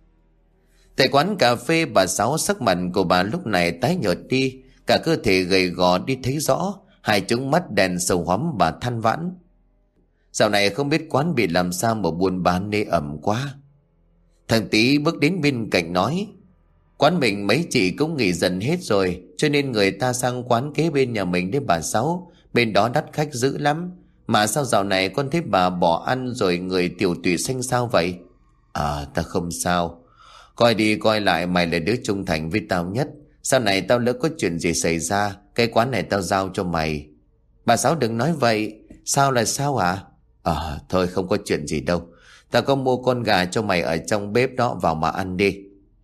Tại quán cà phê, bà Sáu sắc mặt của bà lúc này tái nhợt đi, cả cơ thể gầy gò đi thấy rõ, hai tròng mắt đèn sầu hoắm. Bà than vãn: "Dạo này không biết quán bị làm sao mà buôn bán nê ẩm quá." Thằng Tý bước đến bên cạnh nói: "Quán mình mấy chị cũng nghỉ dần hết rồi, cho nên người ta sang quán kế bên nhà mình đấy bà Sáu. Bên đó đắt khách dữ lắm. Mà sao dạo này con thấy bà bỏ ăn rồi người tiểu tụy xanh sao vậy?" "À ta không sao. Coi đi coi lại mày là đứa trung thành với tao nhất. Sau này tao lỡ có chuyện gì xảy ra, cái quán này tao giao cho mày." "Bà Sáu đừng nói vậy." "Sao là sao ạ?" "Ờ thôi không có chuyện gì đâu. Tao có mua con gà cho mày ở trong bếp đó, vào mà ăn đi."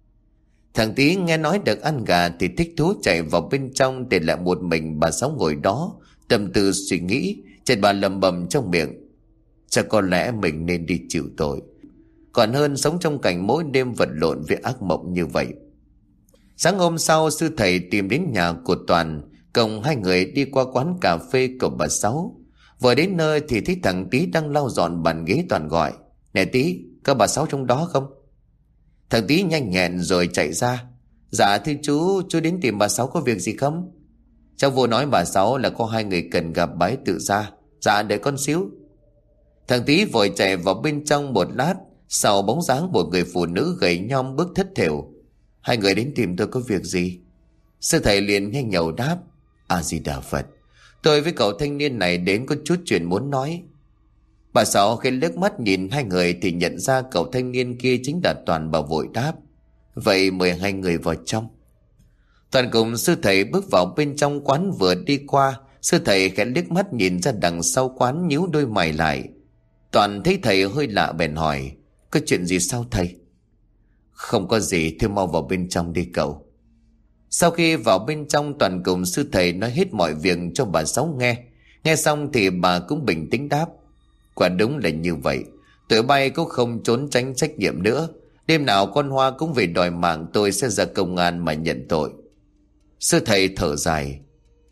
Thằng Tý nghe nói được ăn gà thì thích thú chạy vào bên trong, để lại một mình bà Sáu ngồi đó tâm tư suy nghĩ. Chợt bà lẩm bẩm trong miệng: "Chắc có lẽ mình nên đi chịu tội, còn hơn sống trong cảnh mỗi đêm vật lộn với ác mộng như vậy." Sáng hôm sau, sư thầy tìm đến nhà của Toàn, cùng hai người đi qua quán cà phê của bà Sáu. Vừa đến nơi thì thấy thằng Tý đang lau dọn bàn ghế. Toàn gọi: "Nè Tý, có bà Sáu trong đó không?" Thằng Tý nhanh nhẹn rồi chạy ra: "Dạ thưa chú, chú đến tìm bà Sáu có việc gì không?" "Cháu vô nói bà Sáu là có hai người cần gặp bà ấy tự ra." "Dạ đợi con xíu." Thằng Tý vội chạy vào bên trong. Một lát sau, bóng dáng một người phụ nữ gầy nhom bước thất thểu: "Hai người đến tìm tôi có việc gì?" Sư thầy liền nhanh nhậu đáp: "A Di Đà Phật, tôi với cậu thanh niên này đến có chút chuyện muốn nói." Bà Sáu khi liếc mắt nhìn hai người thì nhận ra cậu thanh niên kia chính là Toàn. Bà vội đáp: "Vậy mời hai người vào trong." Toàn cùng sư thầy bước vào bên trong quán. Vừa đi qua, sư thầy khẽ liếc mắt nhìn ra đằng sau quán, nhíu đôi mày lại. Toàn thấy thầy hơi lạ bèn hỏi: "Có chuyện gì sao thầy?" "Không có gì, thôi mau vào bên trong đi cậu." Sau khi vào bên trong, Toàn cùng sư thầy nói hết mọi việc cho bà Sáu nghe. Nghe xong thì bà cũng bình tĩnh đáp: "Quả đúng là như vậy. Tụi bay cũng không trốn tránh trách nhiệm nữa. Đêm nào con Hoa cũng về đòi mạng, tôi sẽ ra công an mà nhận tội." Sư thầy thở dài: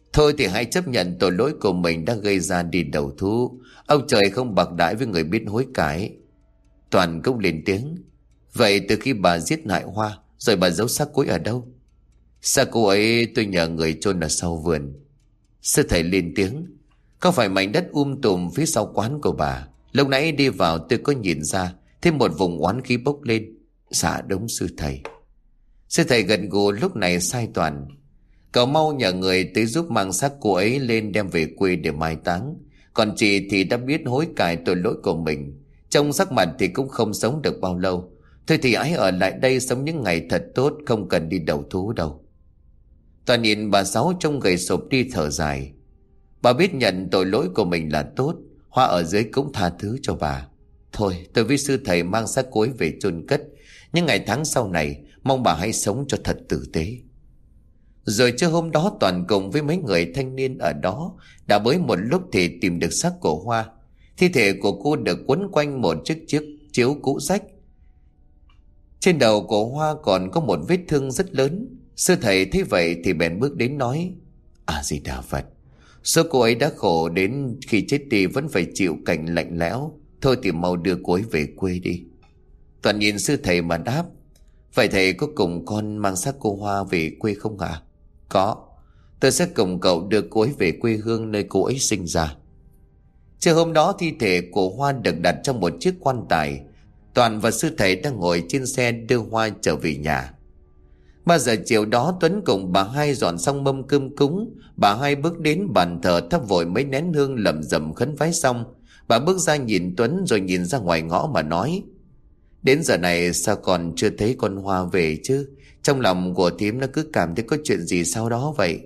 Thôi thì hãy chấp nhận tội lỗi của mình đã gây ra, đi đầu thú. Ông trời không bạc đãi với người biết hối cải. Toàn cũng lên tiếng. Vậy từ khi bà giết hại Hoa, rồi bà giấu xác cô ấy ở đâu? Xác cô ấy tôi nhờ người chôn ở sau vườn. Sư thầy lên tiếng. Không phải mảnh đất um tùm phía sau quán của bà. Lúc nãy đi vào tôi có nhìn ra thêm một vùng oán khí bốc lên. Dạ đúng sư thầy. Sư thầy gần gù lúc này sai Toàn. Cậu mau nhờ người tới giúp mang xác cô ấy lên đem về quê để mai táng. Còn chị thì đã biết hối cải tội lỗi của mình. Trong sắc mặt thì cũng không sống được bao lâu. Thôi thì hãy ở lại đây sống những ngày thật tốt, không cần đi đầu thú đâu. Toàn nhìn bà Sáu trông gầy sụp đi thở dài. Bà biết nhận tội lỗi của mình là tốt. Hoa ở dưới cũng tha thứ cho bà. Thôi tôi với sư thầy mang xác cô ấy về chôn cất. Những ngày tháng sau này mong bà hãy sống cho thật tử tế. Rồi trưa hôm đó Toàn cùng với mấy người thanh niên ở đó đã bới một lúc thì tìm được xác của Hoa. Thi thể của cô được quấn quanh một chiếc chiếc chiếu cũ rách. Trên đầu của Hoa còn có một vết thương rất lớn. Sư thầy thấy vậy thì bèn bước đến nói: À Di Đà Phật, số cô ấy đã khổ đến khi chết đi vẫn phải chịu cảnh lạnh lẽo. Thôi thì mau đưa cô ấy về quê đi. Toàn nhìn sư thầy mà đáp: Vậy thầy có cùng con mang xác cô Hoa về quê không ạ? À? Có. Tôi sẽ cùng cậu đưa cô ấy về quê hương nơi cô ấy sinh ra. Chiều hôm đó thi thể của Hoa được đặt trong một chiếc quan tài. Toàn và sư thầy đang ngồi trên xe đưa Hoa trở về nhà. Ba giờ chiều đó Tuấn cùng bà Hai dọn xong mâm cơm cúng. Bà Hai bước đến bàn thờ thắp vội mấy nén hương lẩm rẩm khấn vái xong. Bà bước ra nhìn Tuấn rồi nhìn ra ngoài ngõ mà nói: Đến giờ này sao còn chưa thấy con Hoa về chứ? Trong lòng của thím nó cứ cảm thấy có chuyện gì sau đó vậy.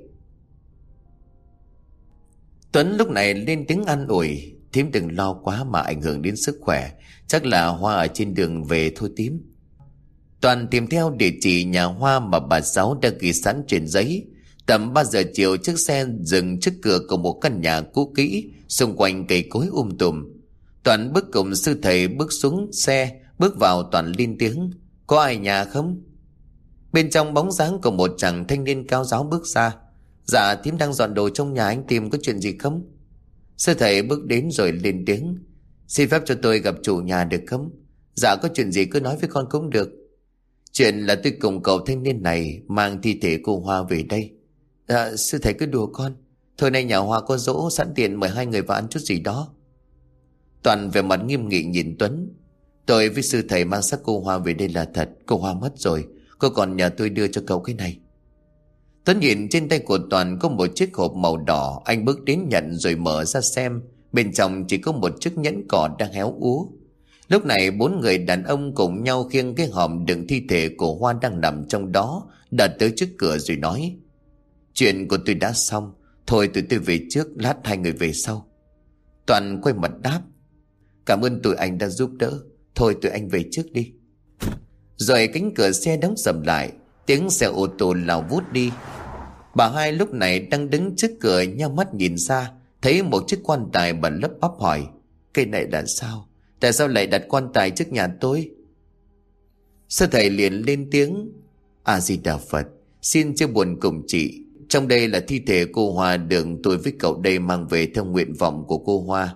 Tuấn lúc này lên tiếng an ủi: Thím đừng lo quá mà ảnh hưởng đến sức khỏe. Chắc là Hoa ở trên đường về thôi thím. Toàn tìm theo địa chỉ nhà Hoa mà bà Sáu đã ghi sẵn trên giấy. Tầm ba giờ chiều chiếc xe dừng trước cửa của một căn nhà cũ kỹ, xung quanh cây cối um tùm. Toàn bước cùng sư thầy bước xuống xe. Bước vào Toàn lên tiếng: Có ai nhà không? Bên trong bóng dáng của một chàng thanh niên cao ráo bước ra. Dạ thím đang dọn đồ trong nhà, anh tìm có chuyện gì không? Sư thầy bước đến rồi lên tiếng: Xin phép cho tôi gặp chủ nhà được không? Dạ có chuyện gì cứ nói với con cũng được. Chuyện là tôi cùng cậu thanh niên này mang thi thể cô Hoa về đây. Dạ sư thầy cứ đùa con. Thôi nay nhà Hoa có dỗ, sẵn tiện mời hai người vào ăn chút gì đó. Toàn về mặt nghiêm nghị nhìn Tuấn: Tôi với sư thầy mang xác cô Hoa về đây là thật. Cô Hoa mất rồi, cô còn nhờ tôi đưa cho cậu cái này. Tuấn nhìn trên tay của Toàn có một chiếc hộp màu đỏ. Anh bước đến nhận rồi mở ra xem. Bên trong chỉ có một chiếc nhẫn cỏ đang héo úa. Lúc này bốn người đàn ông cùng nhau khiêng cái hòm đựng thi thể của Hoa đang nằm trong đó đặt tới trước cửa rồi nói: Chuyện của tôi đã xong. Thôi tụi tôi về trước, lát hai người về sau. Toàn quay mặt đáp: Cảm ơn tụi anh đã giúp đỡ. Thôi tụi anh về trước đi. Rồi cánh cửa xe đóng sầm lại. Tiếng xe ô tô lao vút đi. Bà Hai lúc này đang đứng trước cửa nheo mắt nhìn ra, thấy một chiếc quan tài. Bà lắp bắp hỏi: Cái này là sao? Tại sao lại đặt quan tài trước nhà tôi? Sư thầy liền lên tiếng: A Di Đà Phật, xin chia buồn cùng chị. Trong đây là thi thể cô Hoa được tôi với cậu đây mang về theo nguyện vọng của cô Hoa.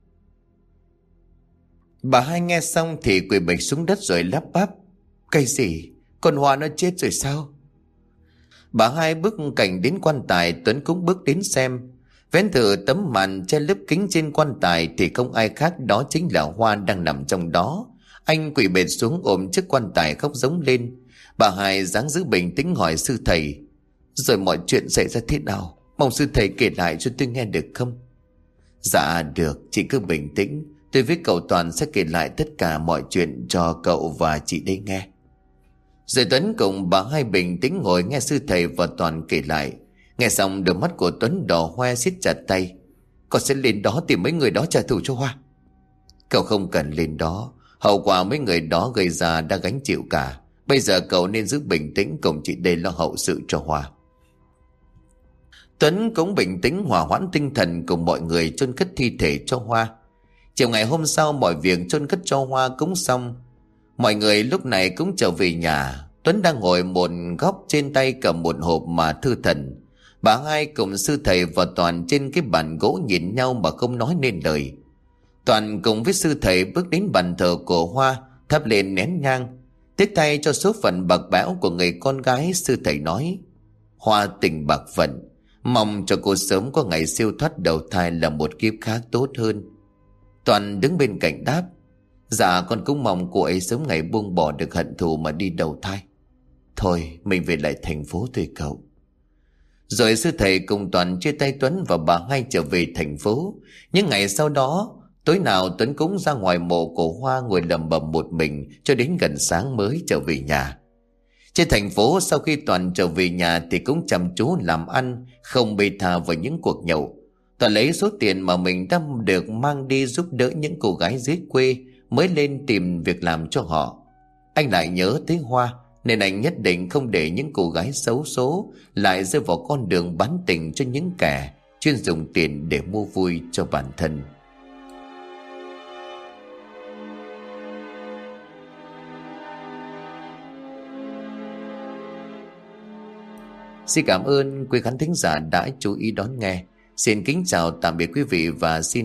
Bà Hai nghe xong thì quỳ bịch xuống đất rồi lắp bắp: Cái gì? Con Hoa nó chết rồi sao? Bà Hai bước cạnh đến quan tài. Tuấn cũng bước đến xem. Vén thử tấm màn che lớp kính trên quan tài thì không ai khác, đó chính là Hoa đang nằm trong đó. Anh quỳ bệt xuống ôm chiếc quan tài khóc rống lên. Bà Hai dáng giữ bình tĩnh hỏi sư thầy: Rồi mọi chuyện xảy ra thế nào? Mong sư thầy kể lại cho tôi nghe được không? Dạ được, chị cứ bình tĩnh. Tôi với cậu Toàn sẽ kể lại tất cả mọi chuyện cho cậu và chị đây nghe. Rồi Tuấn cùng bà Hai bình tĩnh ngồi nghe sư thầy và Toàn kể lại. Nghe xong đôi mắt của Tuấn đỏ hoe siết chặt tay: Con sẽ lên đó tìm mấy người đó trả thù cho Hoa. Cậu không cần lên đó. Hậu quả mấy người đó gây ra đã gánh chịu cả. Bây giờ cậu nên giữ bình tĩnh cùng chị đây lo hậu sự cho Hoa. Tuấn cũng bình tĩnh hòa hoãn tinh thần cùng mọi người chôn cất thi thể cho Hoa. Chiều ngày hôm sau mọi việc chôn cất cho Hoa cũng xong. Mọi người lúc này cũng trở về nhà. Tuấn đang ngồi một góc, trên tay cầm một hộp mà thư thần. Bà hai cùng sư thầy và Toàn trên cái bàn gỗ nhìn nhau mà không nói nên lời. Toàn cùng với sư thầy bước đến bàn thờ của Hoa, thắp lên nén nhang. Tiếc thay cho số phận bạc bẽo của người con gái, sư thầy nói: Hoa tình bạc phận, mong cho cô sớm có ngày siêu thoát đầu thai là một kiếp khác tốt hơn. Toàn đứng bên cạnh đáp: Dạ con cũng mong cô ấy sớm ngày buông bỏ được hận thù mà đi đầu thai. Thôi mình về lại thành phố thôi cậu. Rồi sư thầy cùng Toàn chia tay Tuấn và bà hai trở về thành phố. Những ngày sau đó, tối nào Tuấn cũng ra ngoài mộ của Hoa ngồi lẩm bẩm một mình cho đến gần sáng mới trở về nhà. Trên thành phố, sau khi Toàn trở về nhà thì cũng chăm chú làm ăn, không bê tha vào những cuộc nhậu. Toàn lấy số tiền mà mình đã được mang đi giúp đỡ những cô gái dưới quê mới lên tìm việc làm cho họ. Anh lại nhớ tới Hoa, nên anh nhất định không để những cô gái xấu số lại rơi vào con đường bán tình cho những kẻ chuyên dùng tiền để mua vui cho bản thân. Xin cảm ơn quý khán thính giả đã chú ý đón nghe. Xin kính chào tạm biệt quý vị và xin